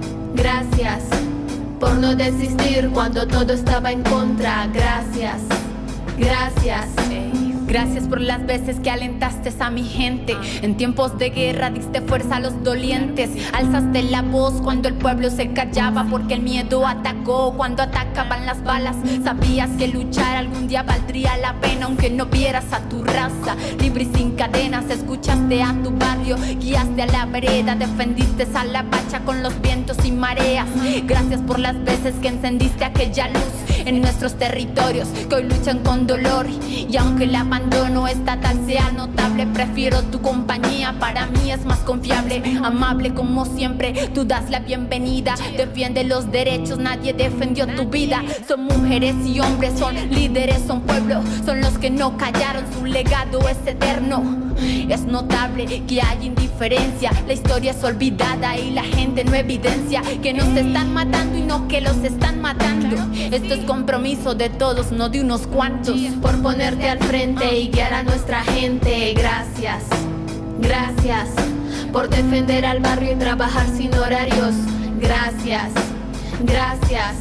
gracias por no desistir cuando todo estaba en contra. Gracias, gracias. Gracias por las veces que alentaste a mi gente. En tiempos de guerra diste fuerza a los dolientes. Alzaste la voz cuando el pueblo se callaba, porque el miedo atacó cuando atacaban las balas. Sabías que luchar algún día valdría la pena, aunque no vieras a tu raza. Libre y sin cadenas, escuchaste a tu barrio, guiaste a la vereda, defendiste a la bacha con los vientos y mareas. Gracias por las veces que encendiste aquella luz en nuestros territorios que hoy luchan con dolor. Y aunque el abandono estatal sea notable, prefiero tu compañía, para mí es más confiable. Amable como siempre, tú das la bienvenida, defiende los derechos, nadie defendió tu vida. Son mujeres y hombres, son líderes, son pueblo, son los que no callaron, su legado es eterno. Es notable que hay indiferencia, la historia es olvidada y la gente no evidencia que nos están matando y no que los están matando. Esto es compromiso de todos, no de unos cuantos. Por ponerte al frente y guiar a nuestra gente. Gracias, gracias por defender al barrio y trabajar sin horarios. Gracias, gracias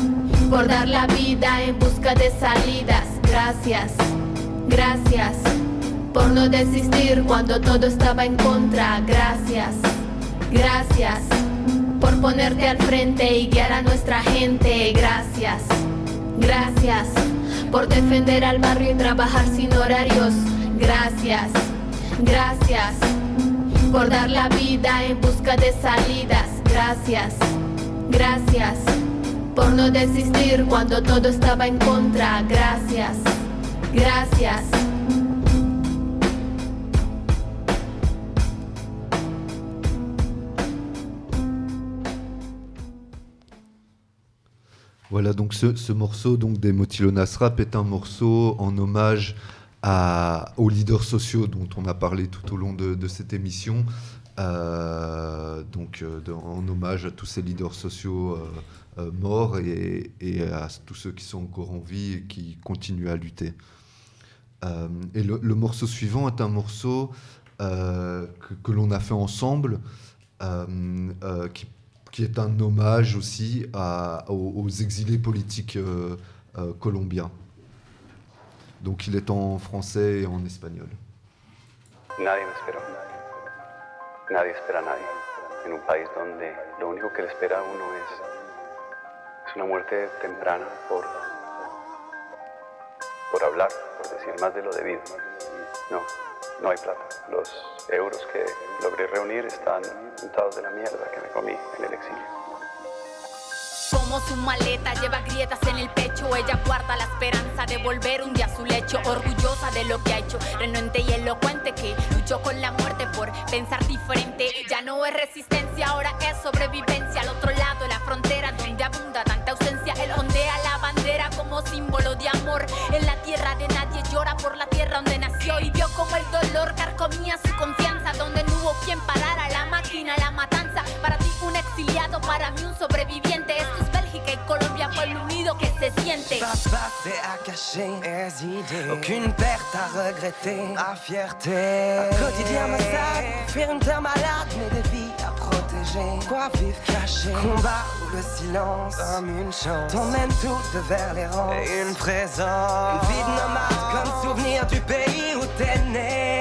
por dar la vida en busca de salidas. Gracias, gracias por no desistir cuando todo estaba en contra. Gracias, gracias por ponerte al frente y guiar a nuestra gente. Gracias, gracias por defender al barrio y trabajar sin horarios. Gracias, gracias por dar la vida en busca de salidas. Gracias, gracias por no desistir cuando todo estaba en contra. Gracias, gracias. Voilà, donc ce morceau donc, des Motilonas Rap est un morceau en hommage aux leaders sociaux dont on a parlé tout au long de cette émission. En hommage à tous ces leaders sociaux morts et à tous ceux qui sont encore en vie et qui continuent à lutter. Et le morceau suivant est un morceau que l'on a fait ensemble, qui est un hommage aussi aux exilés politiques colombiens. Donc il est en français et en espagnol. Nadie me esperó. Nadie espera a nadie. En un país donde lo único que le espera a uno es una muerte temprana por hablar, por decir más de lo debido. No hay plata. Los euros que logré reunir están untados de la mierda que me comí en el exilio. como su maleta, lleva grietas en el pecho. Ella guarda la esperanza de volver un día a su lecho, orgullosa de lo que ha hecho, renuente y elocuente, que luchó con la muerte por pensar diferente. Ya no es resistencia, ahora es sobrevivencia. Al otro lado de la frontera donde abunda tanta ausencia, él ondea la bandera como símbolo de amor. En la tierra de nadie llora por la tierra donde nació, y vio como el dolor carcomía su confianza, donde no hubo quien parara la máquina, la matanza. Para ti un exiliado, para mí un sobreviviente. Esto es Bélgica y Colombia, pueblo unido que se siente. Pas passé à cacher, hésiter, aucune perte à regretter, à fierté. Un quotidien massacre, fuir une terre malade, mais des vies à protéger. Quoi vivre caché, combat ou le silence, comme une chance, t'emmène tout vers l'errance. Et une présence, une vie de nomade, comme souvenir du pays où t'es né.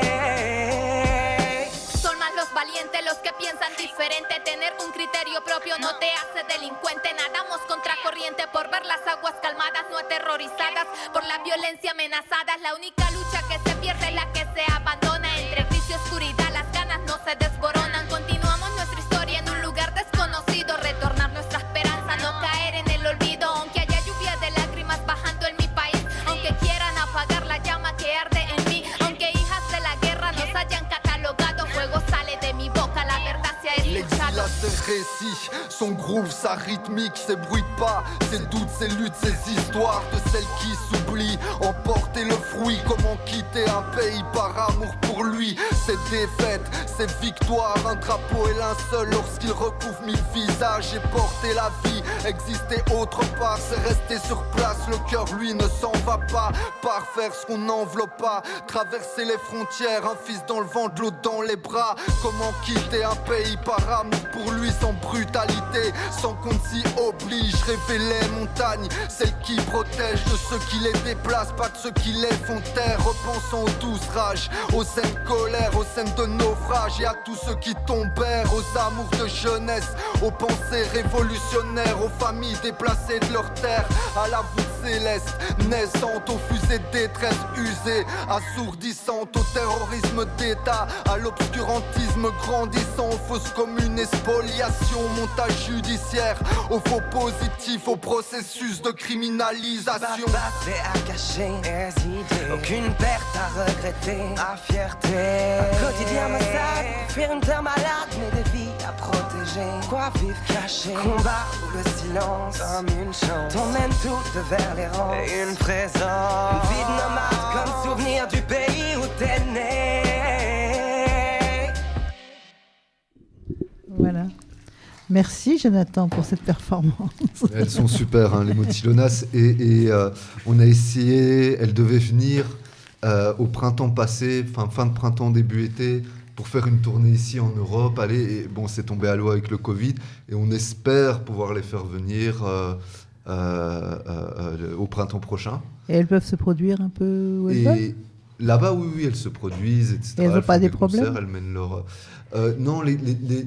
Son más los valientes los que piensan diferente. Tener un criterio propio no te hace delincuente. Nadamos contra corriente por ver las aguas calmadas, no aterrorizadas por la violencia amenazada. Es la única lucha que se pierde, la que se abandona. Entre gris y oscuridad las ganas no se desboronan. Continuamos nuestra historia en un lugar desconocido. Retornar nuestra esperanza, no caer en el olvido. Aunque haya lluvia de lágrimas bajando en mi país, aunque quieran apagar la llama que arde en mí, aunque hijas de la guerra nos hayan catalogado, fuego sale de mi boca, la verdad se ha escuchado. Ses récits, son groove, sa rythmique, ses bruits de pas, ses doutes, ses luttes, ses histoires de celles qui s'oublient. Emporter le fruit, comment quitter un pays par amour pour lui. Ses défaites, ses victoires, un drapeau et linceul lorsqu'il recouvre 1000 visages. Et porter la vie, exister autre part, c'est rester sur place. Le cœur lui ne s'en va pas, parfaire ce qu'on n'enveloppe pas. Traverser les frontières, un fils dans le vent, de l'eau dans les bras. Comment quitter un pays par amour pour lui, sans brutalité, sans qu'on ne s'y oblige. Rêver les montagnes, celles qui protègent de ceux qui les déplacent, pas de ceux qui les font taire. Repensons aux douces rages, aux scènes colères, aux scènes de naufrage, et à tous ceux qui tombèrent, aux amours de jeunesse, aux pensées révolutionnaires, aux familles déplacées de leur terre, à la voûte céleste naissante, aux fusées de détresse usées, assourdissantes, au terrorisme d'État, à l'obscurantisme grandissant, aux fausses communes et spoliation, montage judiciaire, aux faux positifs, au processus de criminalisation. Pas passé à cacher, hésiter, aucune perte à regretter, à fierté. Un quotidien massacre, fuir une terre malade, mais des vies à protéger. Quoi vivre caché, combat ou le silence, comme une chance, t'emmène tout vers l'errance. Et une présence, une vie de nomade, comme souvenir du pays où t'es né. Voilà. Merci Jonathan pour cette performance. Elles sont super, hein, les Motilonas. Et on a essayé, elles devaient venir au printemps passé, fin de printemps, début été, pour faire une tournée ici en Europe. Allez, et bon, c'est tombé à l'eau avec le Covid. Et on espère pouvoir les faire venir au printemps prochain. Et elles peuvent se produire un peu où elles veulent ? Là-bas, oui, elles se produisent, etc. Et elles n'ont pas des problèmes concerts, elles mènent leur... non, les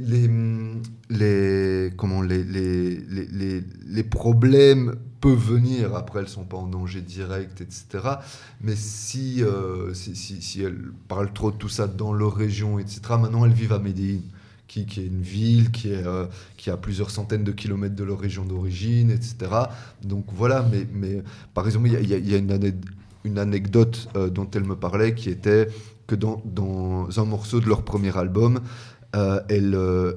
problèmes peuvent venir. Après, elles ne sont pas en danger direct, etc. Mais si elles parlent trop de tout ça dans leur région, etc., maintenant, elles vivent à Medellín, qui est une ville qui a plusieurs centaines de kilomètres de leur région d'origine, etc. Donc voilà, mais par exemple, il y a une anecdote dont elle me parlait, qui était que dans un morceau de leur premier album, elle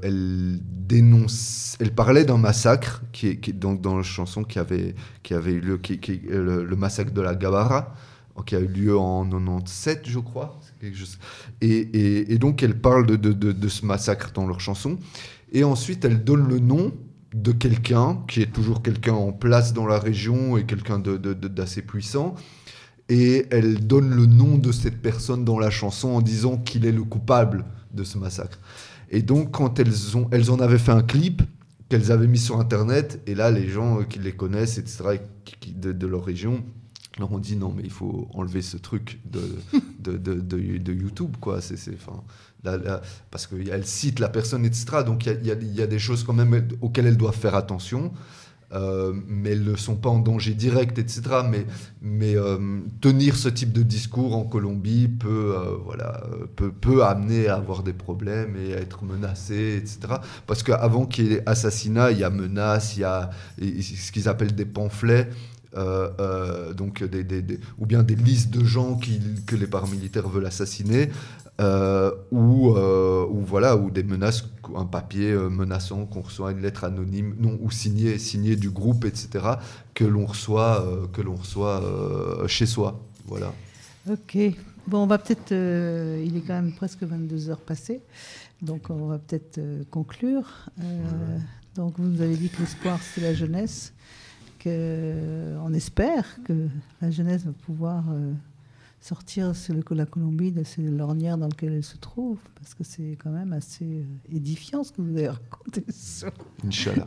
parlait d'un massacre qui dans la chanson qui avait eu lieu, le massacre de la Gabarra, qui a eu lieu en 97, je crois. Et donc elle parle de ce massacre dans leur chanson, et ensuite elle donne le nom de quelqu'un qui est toujours quelqu'un en place dans la région et quelqu'un d'assez puissant. Et elle donne le nom de cette personne dans la chanson en disant qu'il est le coupable de ce massacre. Et donc, quand elles en avaient fait un clip qu'elles avaient mis sur Internet, et là, les gens qui les connaissent, etc., de leur région, leur ont dit non, mais il faut enlever ce truc de YouTube, quoi. Parce qu'elle cite la personne, etc. Donc, il y a des choses quand même auxquelles elles doivent faire attention. mais elles ne sont pas en danger direct, etc. Mais tenir ce type de discours en Colombie peut amener à avoir des problèmes et à être menacé, etc. Parce qu'avant qu'il y ait assassinat, il y a menaces, il y a ce qu'ils appellent des pamphlets, donc ou bien des listes de gens que les paramilitaires veulent assassiner, ou des menaces, un papier menaçant qu'on reçoit, une lettre anonyme, ou signée du groupe, etc., que l'on reçoit chez soi. Voilà. Ok. Bon, on va peut-être... il est quand même presque 22 heures passées, donc on va peut-être conclure. Donc vous nous avez dit que l'espoir, c'est la jeunesse, qu'on espère que la jeunesse va pouvoir sortir la Colombie de ces lornières dans lesquelles elle se trouve, parce que c'est quand même assez édifiant ce que vous avez raconté. Inch'Allah.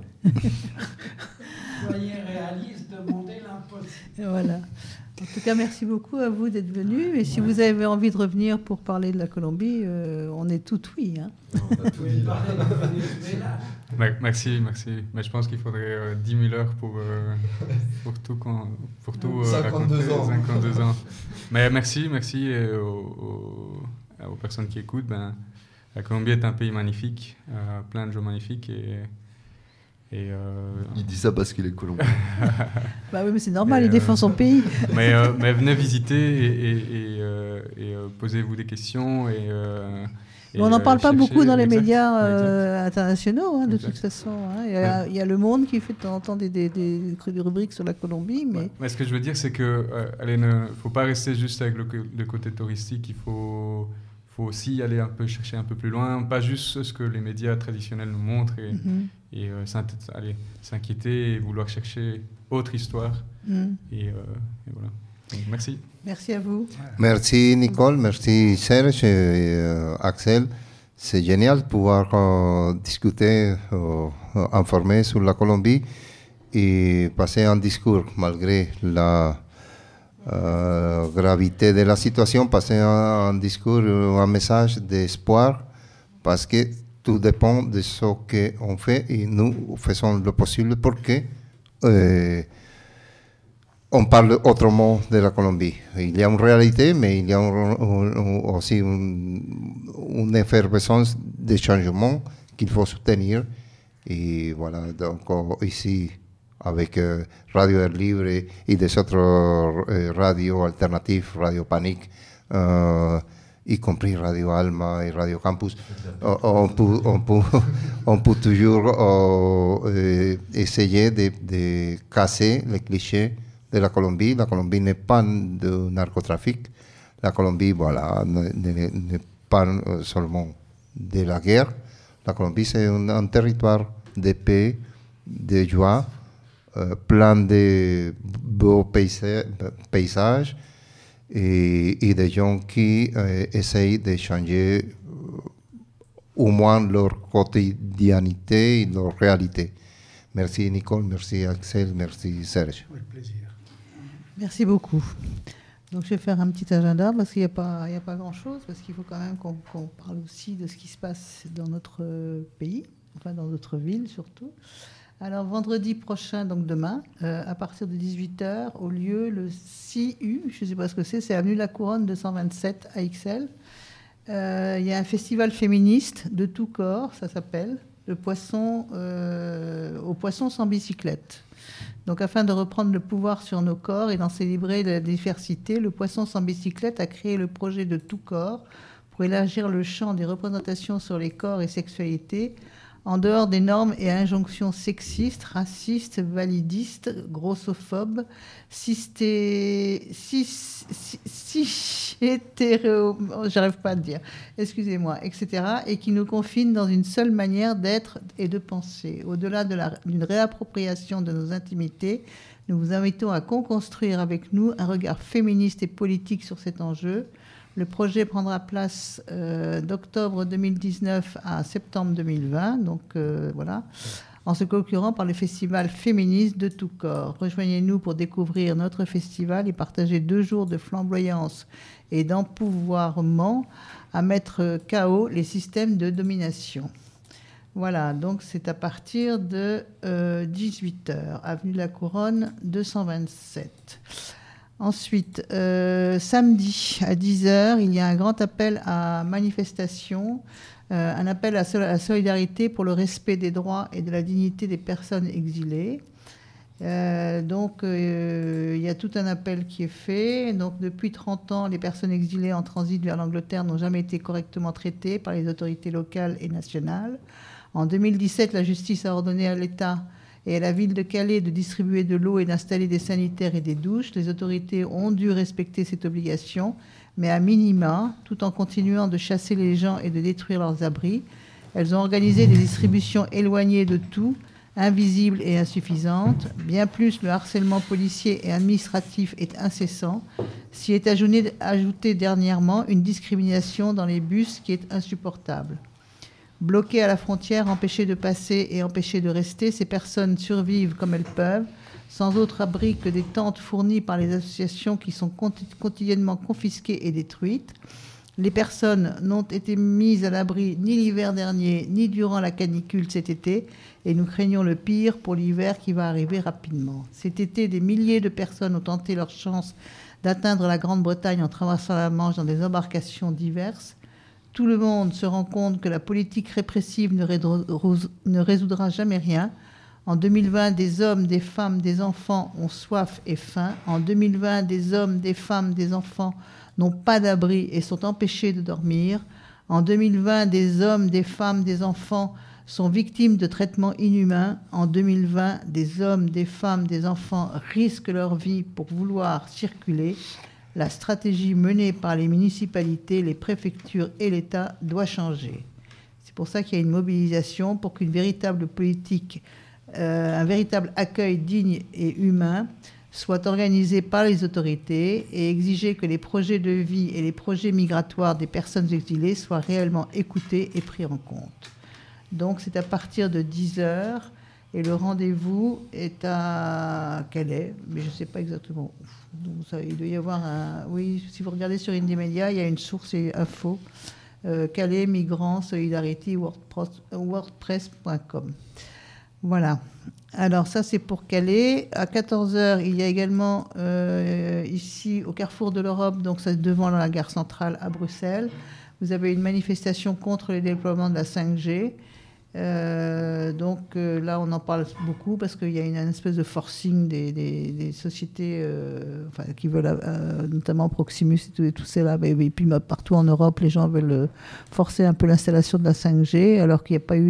Soyez réaliste, demandez l'impossible. Voilà. En tout cas, merci beaucoup à vous d'être venus. Et si vous avez envie de revenir pour parler de la Colombie, on est tout oui. Hein. Merci. Mais je pense qu'il faudrait 10 000 heures pour tout 52 ans. 52 ans. Mais merci aux personnes qui écoutent. La Colombie est un pays magnifique, plein de gens magnifiques Il dit ça parce qu'il est colombien. Bah oui, mais c'est normal, il défend son pays. Mais venez visiter et posez-vous des questions. On n'en parle pas beaucoup dans les médias internationaux, de toute façon. Il y a Le Monde qui fait de temps en temps des rubriques sur la Colombie. Mais ce que je veux dire, c'est qu'il ne faut pas rester juste avec le côté touristique. Il faut aussi aller chercher un peu plus loin, pas juste ce que les médias traditionnels nous montrent et s'inquiéter et vouloir chercher autre histoire. Et voilà. Donc, merci. Merci à vous. Merci Nicole, merci Serge et Axel. C'est génial de pouvoir discuter, informer sur la Colombie et passer un discours malgré la gravité de la situation, passer un discours, un message d'espoir, parce que tout dépend de ce qu'on fait et nous faisons le possible pour que on parle autrement de la Colombie. Il y a une réalité, mais il y a aussi une effervescence de changement qu'il faut soutenir. Et voilà, donc ici, avec Radio Air Libre et des autres radios alternatives, Radio Panique, y compris Radio Alma et Radio Campus, on peut toujours essayer de casser les clichés de la Colombie. La Colombie n'est pas de narcotrafic. La Colombie, voilà, n'est pas seulement de la guerre. La Colombie, c'est un territoire de paix, de joie, plein de beaux paysages et des gens qui essayent de changer au moins leur quotidianité et leur réalité. Merci Nicole, merci Axel, merci Serge. Avec plaisir. Merci beaucoup. Donc je vais faire un petit agenda parce qu'il n'y a pas grand-chose, parce qu'il faut quand même qu'on parle aussi de ce qui se passe dans notre pays, enfin dans notre ville surtout. Alors vendredi prochain, donc demain, à partir de 18h, au lieu le 6U, je ne sais pas ce que c'est avenue La Couronne 227 à Ixelles. Il y a un festival féministe de tout corps, ça s'appelle, au poisson sans bicyclette. Donc, afin de reprendre le pouvoir sur nos corps et d'en célébrer la diversité, le Poisson sans bicyclette a créé le projet de tout corps pour élargir le champ des représentations sur les corps et sexualités en dehors des normes et injonctions sexistes, racistes, validistes, grossophobes, j'arrive pas à dire, excusez-moi, etc., et qui nous confinent dans une seule manière d'être et de penser. Au-delà d'une réappropriation de nos intimités, nous vous invitons à co-construire avec nous un regard féministe et politique sur cet enjeu. Le projet prendra place d'octobre 2019 à septembre 2020, donc voilà, en se concurrent par le festival féministe de tout corps. Rejoignez-nous pour découvrir notre festival et partager 2 jours de flamboyance et d'empouvoirment à mettre KO les systèmes de domination. Voilà, donc c'est à partir de 18h, avenue de la Couronne, 227. Ensuite, samedi à 10h, il y a un grand appel à manifestation, un appel à la solidarité pour le respect des droits et de la dignité des personnes exilées. Donc, il y a tout un appel qui est fait. Donc, depuis 30 ans, les personnes exilées en transit vers l'Angleterre n'ont jamais été correctement traitées par les autorités locales et nationales. En 2017, la justice a ordonné à l'État et à la ville de Calais de distribuer de l'eau et d'installer des sanitaires et des douches. Les autorités ont dû respecter cette obligation, mais à minima, tout en continuant de chasser les gens et de détruire leurs abris. Elles ont organisé des distributions éloignées de tout, invisibles et insuffisantes. Bien plus, le harcèlement policier et administratif est incessant. S'y est ajouté dernièrement une discrimination dans les bus qui est insupportable. Bloquées à la frontière, empêchées de passer et empêchées de rester, ces personnes survivent comme elles peuvent, sans autre abri que des tentes fournies par les associations qui sont quotidiennement confisquées et détruites. Les personnes n'ont été mises à l'abri ni l'hiver dernier, ni durant la canicule cet été, et nous craignons le pire pour l'hiver qui va arriver rapidement. Cet été, des milliers de personnes ont tenté leur chance d'atteindre la Grande-Bretagne en traversant la Manche dans des embarcations diverses. Tout le monde se rend compte que la politique répressive ne résoudra jamais rien. En 2020, des hommes, des femmes, des enfants ont soif et faim. En 2020, des hommes, des femmes, des enfants n'ont pas d'abri et sont empêchés de dormir. En 2020, des hommes, des femmes, des enfants sont victimes de traitements inhumains. En 2020, des hommes, des femmes, des enfants risquent leur vie pour vouloir circuler. La stratégie menée par les municipalités, les préfectures et l'État doit changer. C'est pour ça qu'il y a une mobilisation pour qu'une véritable politique, un véritable accueil digne et humain soit organisé par les autorités et exiger que les projets de vie et les projets migratoires des personnes exilées soient réellement écoutés et pris en compte. Donc c'est à partir de 10h et le rendez-vous est à Calais, mais je ne sais pas exactement où. Donc ça, il doit y avoir un... Oui, si vous regardez sur Indymedia, il y a une source et info. Calais, migrants, solidarité, wordpress.com. Voilà. Alors ça, c'est pour Calais. À 14h, il y a également ici, au carrefour de l'Europe, donc c'est devant la gare centrale à Bruxelles, vous avez une manifestation contre le déploiement de la 5G. Donc là, on en parle beaucoup parce qu'il y a une espèce de forcing des sociétés qui veulent, notamment Proximus et tout ça, et puis partout en Europe, les gens veulent forcer un peu l'installation de la 5G, alors qu'il n'y a pas eu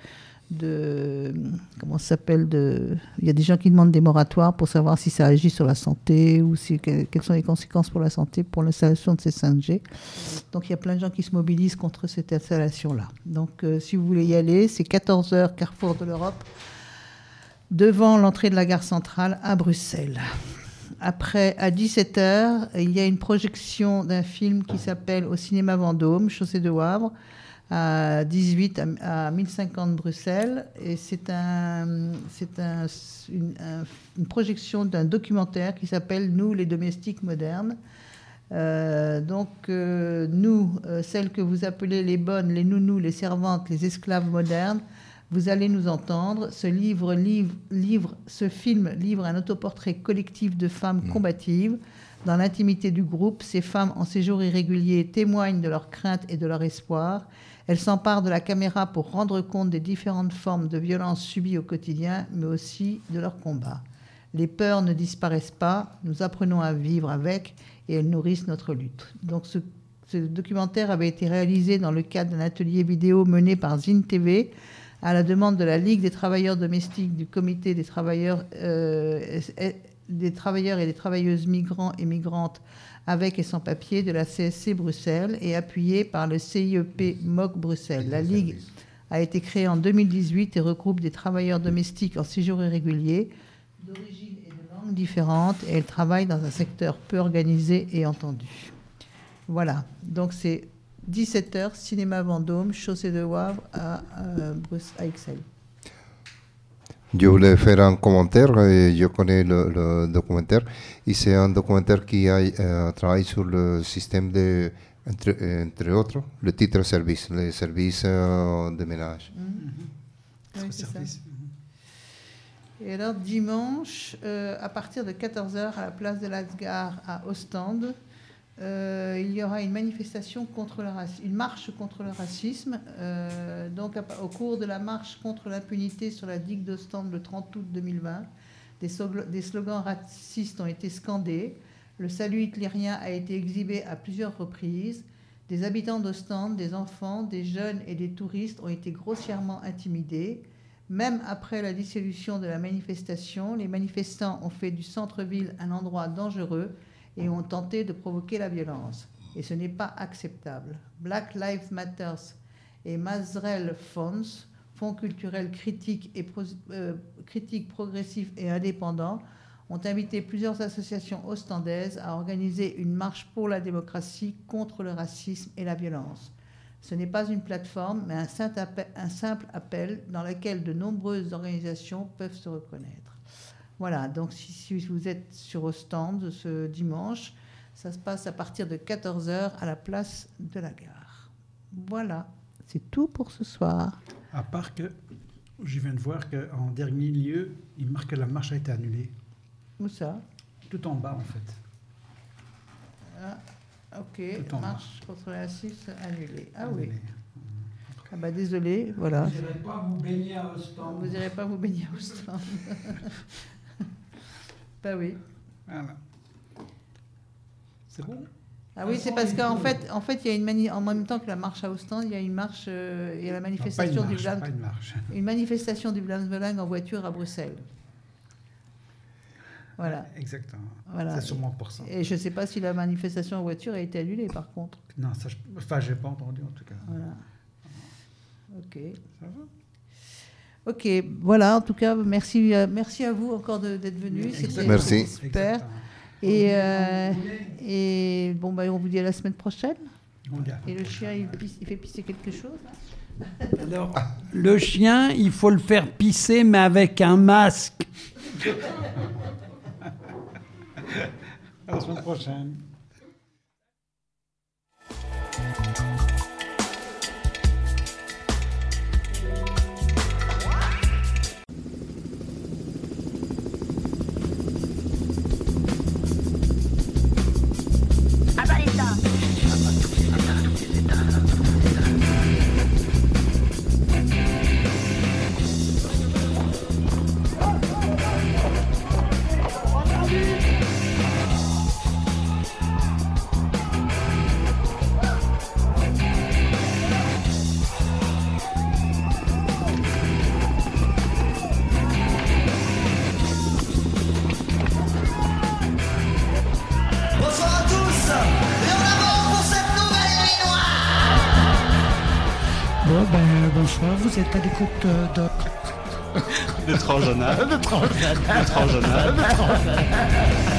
comment ça s'appelle, il y a des gens qui demandent des moratoires pour savoir si ça agit sur la santé ou quelles sont les conséquences pour la santé pour l'installation de ces 5G. Donc il y a plein de gens qui se mobilisent contre cette installation-là. Donc si vous voulez y aller, c'est 14h, carrefour de l'Europe, devant l'entrée de la gare centrale à Bruxelles. Après, à 17h, il y a une projection d'un film qui s'appelle Au cinéma Vendôme, Chaussée de Wavre, à 18 à 1050 Bruxelles, et c'est une projection d'un documentaire qui s'appelle Nous les domestiques modernes. Nous, celles que vous appelez les bonnes, les nounous, les servantes, les esclaves modernes, vous allez nous entendre. Ce film livre un autoportrait collectif de femmes combatives. Dans l'intimité du groupe, ces femmes en séjour irrégulier témoignent de leurs craintes et de leur espoir. Elles s'emparent de la caméra pour rendre compte des différentes formes de violences subies au quotidien, mais aussi de leur combat. Les peurs ne disparaissent pas, nous apprenons à vivre avec et elles nourrissent notre lutte. Donc ce documentaire avait été réalisé dans le cadre d'un atelier vidéo mené par Zine TV à la demande de la Ligue des travailleurs domestiques, du Comité des travailleurs et des travailleuses migrants et migrantes avec et sans papier de la CSC Bruxelles et appuyé par le CIEP MOC Bruxelles. La Ligue a été créée en 2018 et regroupe des travailleurs domestiques en séjour irrégulier d'origine et de langues différentes et elle travaille dans un secteur peu organisé et entendu. Voilà, donc c'est 17h, Cinéma Vendôme, Chaussée de Wavre à Excel. Je voulais faire un commentaire, je connais le documentaire, et c'est un documentaire qui travaille sur le système de entre autres, le titre service, les services de ménage. Oui, c'est ça. Et alors dimanche, à partir de 14h à la place de la Gare à Ostende, il y aura une manifestation contre le racisme, une marche contre le racisme. Donc au cours de la marche contre l'impunité sur la digue d'Ostende le 30 août 2020, des slogans racistes ont été scandés. Le salut hitlérien a été exhibé à plusieurs reprises. Des habitants d'Ostende, des enfants, des jeunes et des touristes ont été grossièrement intimidés. Même après la dissolution de la manifestation, les manifestants ont fait du centre-ville un endroit dangereux et ont tenté de provoquer la violence. Et ce n'est pas acceptable. Black Lives Matter et Mazrel Fonds, Fonds culturel critique progressif et indépendant, ont invité plusieurs associations ostendaises à organiser une marche pour la démocratie contre le racisme et la violence. Ce n'est pas une plateforme, mais un simple appel dans lequel de nombreuses organisations peuvent se reconnaître. Voilà, donc si vous êtes sur Ostende ce dimanche, ça se passe à partir de 14h à la place de la Gare. Voilà, c'est tout pour ce soir. À part que je viens de voir qu'en dernier lieu, il marque que la marche a été annulée. Où ça? Tout en bas, en fait. Ah, ok, marche contre le racisme annulée. Ah oui. Ah bah désolé, voilà. Vous n'irez pas vous baigner à Ostende. Vous n'irez pas vous baigner à Ostende. Bah oui. Voilà. C'est bon? Ah oui, c'est parce qu'en fait, il y a une en même temps que la marche à Ostende, il y a une marche, il y a la manifestation du Vlaams. Une manifestation du Vlaams-Belang en voiture à Bruxelles. Voilà. Exactement. Voilà. C'est sûrement pour ça. Et je ne sais pas si la manifestation en voiture a été annulée, par contre. Non, ça, je n'ai pas entendu, en tout cas. Voilà. Ok. Ça va? Ok, voilà, en tout cas, merci à vous encore d'être venus. Merci. Super. Et bon, bah, on vous dit à la semaine prochaine. Et le chien, il fait pisser quelque chose? Alors, le chien, il faut le faire pisser, mais avec un masque. À la semaine prochaine. Bonsoir, vous êtes à l'écoute de... Le Transjonal.